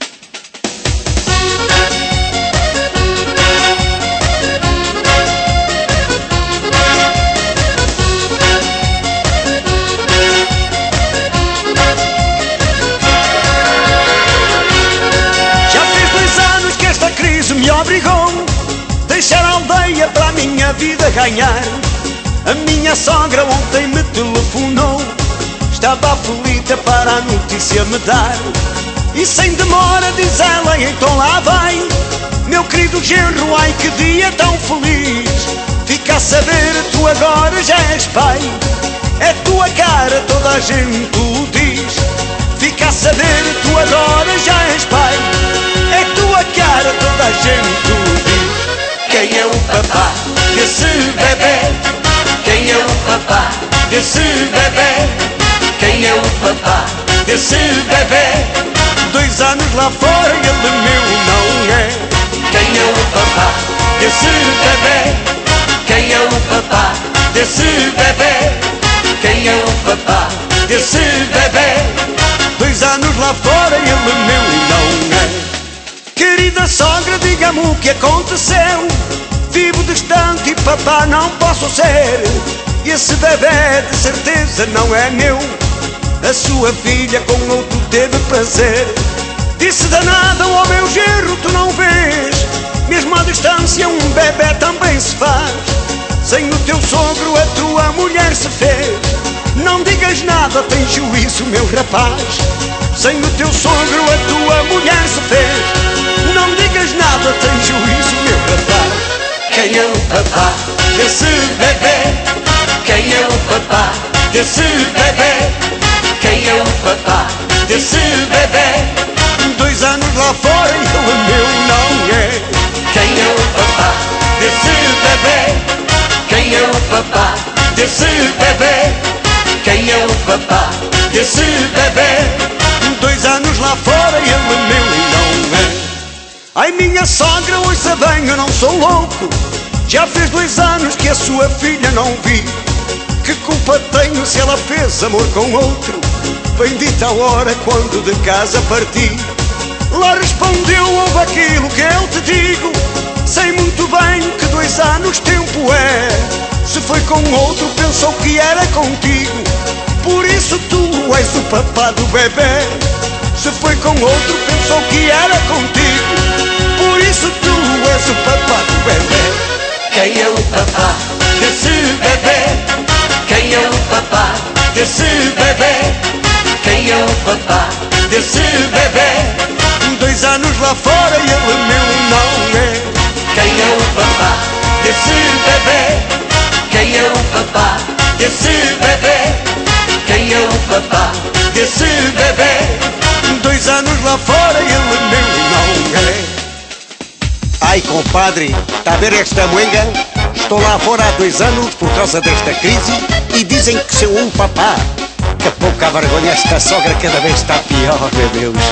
Me obrigou a deixar a aldeia para a minha vida ganhar. A minha sogra ontem me telefonou, estava aflita para a notícia me dar. E sem demora diz ela, então lá vai, meu querido genro, ai que dia tão feliz. Fica a saber, tu agora já és pai, é tua cara, toda a gente o diz. Fica a saber, tu agora já és pai, é tua cara, toda a gente o diz. Quem é o papá desse bebê? Quem é o papá desse bebê? Quem é o papá desse bebê? Dois anos lá fora e ele meu não é. Quem é o papá desse bebê? Quem é o papá desse bebê? Quem é o papá desse bebê? Dois anos lá fora e ele meu não é. Querida sogra, diga-me o que aconteceu. Vivo distante e papá não posso ser. Esse bebê de certeza não é meu. A sua filha com outro teve prazer. Disse danada ao meu genro, tu não vês? Mesmo à distância um bebê também se faz. Sem o teu sogro a tua mulher se fez. Não digas nada, tem juízo meu rapaz. Sem o teu sogro a tua mulher se fez. Não digas nada, tem juízo meu rapaz. Quem é o papá desse bebê? Quem é o papá desse bebê? Quem é o papá desse bebê? Dois anos lá fora e ele meu não é. Quem é o papá desse bebê? Quem é o papá desse bebê? Quem é o papá desse bebê? Dois anos lá fora e ele meu não é. Ai minha sogra, ouça bem, eu não sou louco. Já fez dois anos que a sua filha não vi. Que culpa tenho se ela fez amor com outro? Bendita a hora quando de casa parti. Lá respondeu, ouve aquilo que eu te digo. Sei muito bem que dois anos tempo é. Se foi com outro pensou que era contigo. Por isso tu és o papá do bebê. Se foi com outro pensou que era contigo. Por isso tu és o papá do bebê. Quem é o papá desse bebê? Quem é o papá desse bebê? Quem é o papá desse bebê? Dois anos lá fora e ele meu não é. Quem é o papá desse bebê? Quem é o papá desse bebê? Quem é o papá desse bebê? Dois anos lá fora e ele meu não é. Ai compadre, está a ver esta moenga? Estou lá fora há dois anos por causa desta crise e dizem que sou um papá. Que pouca vergonha, esta sogra cada vez está pior, meu Deus.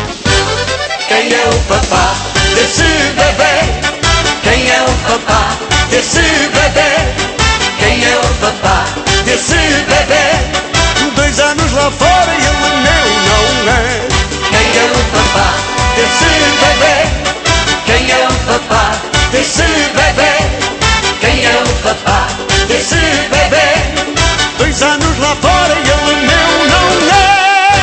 Quem é o papá desse bebê? Quem é o papá desse bebê? Quem é o papá desse bebê? Dois anos lá fora e ele meu não é. Quem é o papá desse bebê? Quem é o papá desse bebê? Quem é o papá desse bebê? Dois anos lá fora e ele meu não é.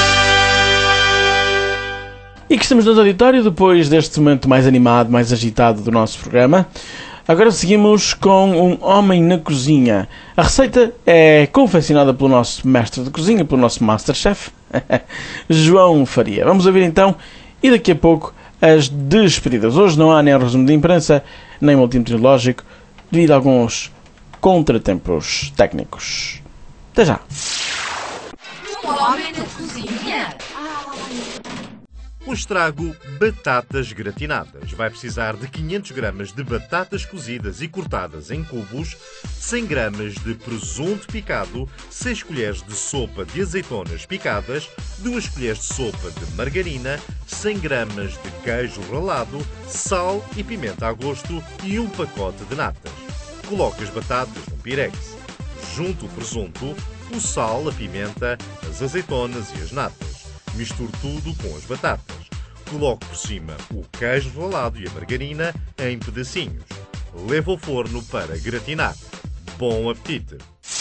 E que estamos no auditório depois deste momento mais animado, mais agitado do nosso programa. Agora seguimos com um homem na cozinha. A receita é confeccionada pelo nosso mestre de cozinha, pelo nosso Masterchef, João Faria. Vamos ouvir então e daqui a pouco as despedidas. Hoje não há nem resumo de imprensa, nem último tecnológico, devido a alguns contratempos técnicos. Até já! Um homem na cozinha. Hoje trago batatas gratinadas. Vai precisar de quinhentos gramas de batatas cozidas e cortadas em cubos, cem gramas de presunto picado, seis colheres de sopa de azeitonas picadas, duas colheres de sopa de margarina, cem gramas de queijo ralado, sal e pimenta a gosto e um pacote de natas. Coloque as batatas num pirex. Junte o presunto, o sal, a pimenta, as azeitonas e as natas. Misture tudo com as batatas. Coloque por cima o queijo ralado e a margarina em pedacinhos. Leve ao forno para gratinar. Bom apetite!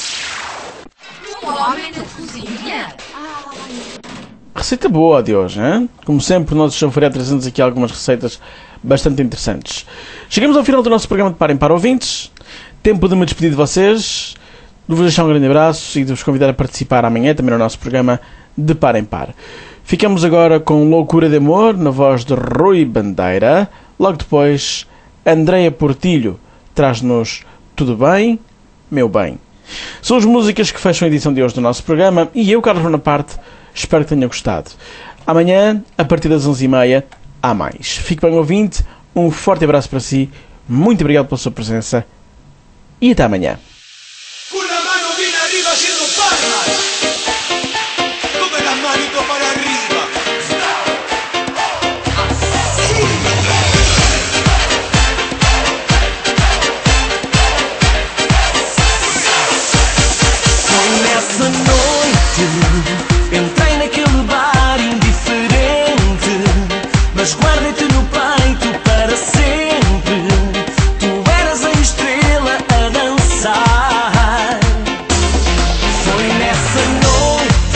O homem da cozinha. Receita boa de hoje, hein? Como sempre, o nosso Chanfré trazendo aqui algumas receitas bastante interessantes. Chegamos ao final do nosso programa de Parem para Ouvintes. Tempo de me despedir de vocês, de vos deixar um grande abraço e de vos convidar a participar amanhã também no nosso programa de Par em Par. Ficamos agora com Loucura de Amor, na voz de Rui Bandeira. Logo depois, Andreia Portilho traz-nos Tudo Bem, Meu Bem. São as músicas que fecham a edição de hoje do nosso programa e eu, Carlos Bonaparte, espero que tenha gostado. Amanhã, a partir das onze e meia, há mais. Fique bem ouvinte, um forte abraço para si, muito obrigado pela sua presença e até amanhã. Entrei naquele bar indiferente, mas guardei-te no peito para sempre. Tu eras a estrela a dançar. Foi nessa noite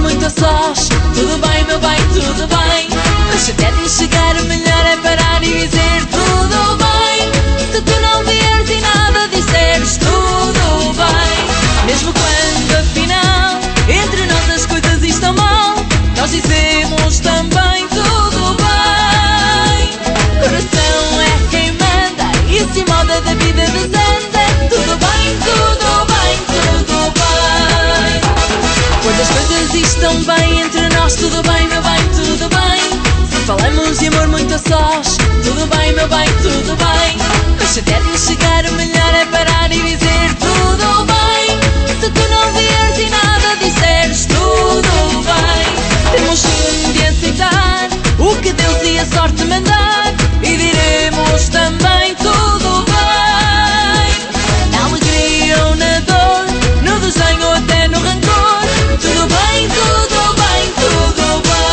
muito a sós. Tudo bem, meu bem, tudo bem. Mas se até de chegar o melhor é parar e dizer tudo bem. Se tu não vieres e nada disseres tudo bem. Mesmo quando afinal entre nós as coisas estão mal, nós dizemos também tudo bem. Coração é quem manda e se moda da vida desanda. Tudo bem, tudo bem, tudo bem. Quando as coisas estão bem entre nós, tudo bem, meu bem, tudo bem. Se falamos de amor muito a sós, tudo bem, meu bem, tudo bem. Mas se até de chegar o melhor é parar e dizer tudo bem. Se tu não vieres e nada disseres tudo bem. Temos de aceitar o que Deus e a sorte mandar e diremos também tudo bem. Na alegria ou na dor, no desenho ou até no rancor, tudo bem, tudo bem, tudo bem.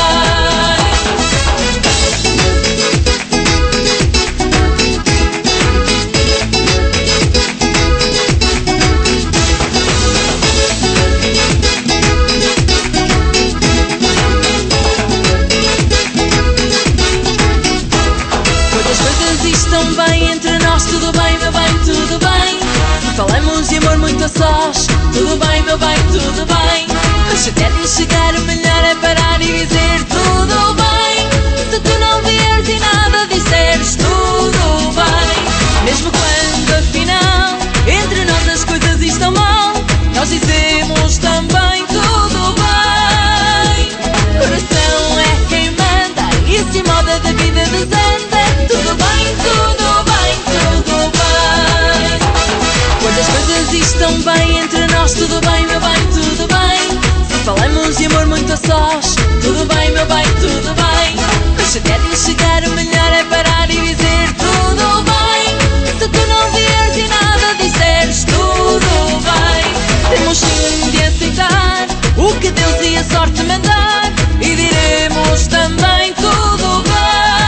Estão bem entre nós, tudo bem, meu bem, tudo bem. Se falamos de amor muito a sós, tudo bem, meu bem, tudo bem. Mas se até de chegar o melhor é parar e dizer tudo bem. Se tu não vieres e nada disseres tudo bem. Mesmo quando afinal entre nós as coisas estão mal, nós dizemos também tudo bem. Coração é quem manda e se moda da vida desanda. Tudo bem, tudo bem, tudo bem. Quando as coisas estão bem entre nós, tudo bem, meu bem, tudo bem. Se falamos de amor muito a sós, tudo bem, meu bem, tudo bem. Mas se até de chegar o melhor é parar e dizer tudo bem. Se tu não vieres e nada disseres tudo bem. Temos sim de aceitar o que Deus e a sorte mandar e diremos também tudo bem.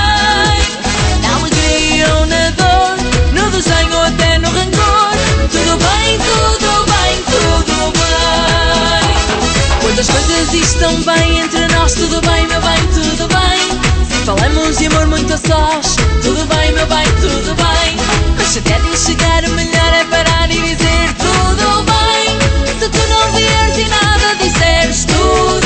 Ou na dor, no desenho ou até no rancor, tudo bem, tudo bem, tudo bem. Quando as coisas estão bem entre nós, tudo bem, meu bem, tudo bem. Se falamos de amor muito a sós, tudo bem, meu bem, tudo bem. Mas se até de chegar o melhor é parar e dizer tudo bem. Se tu não vieres e nada disseres tudo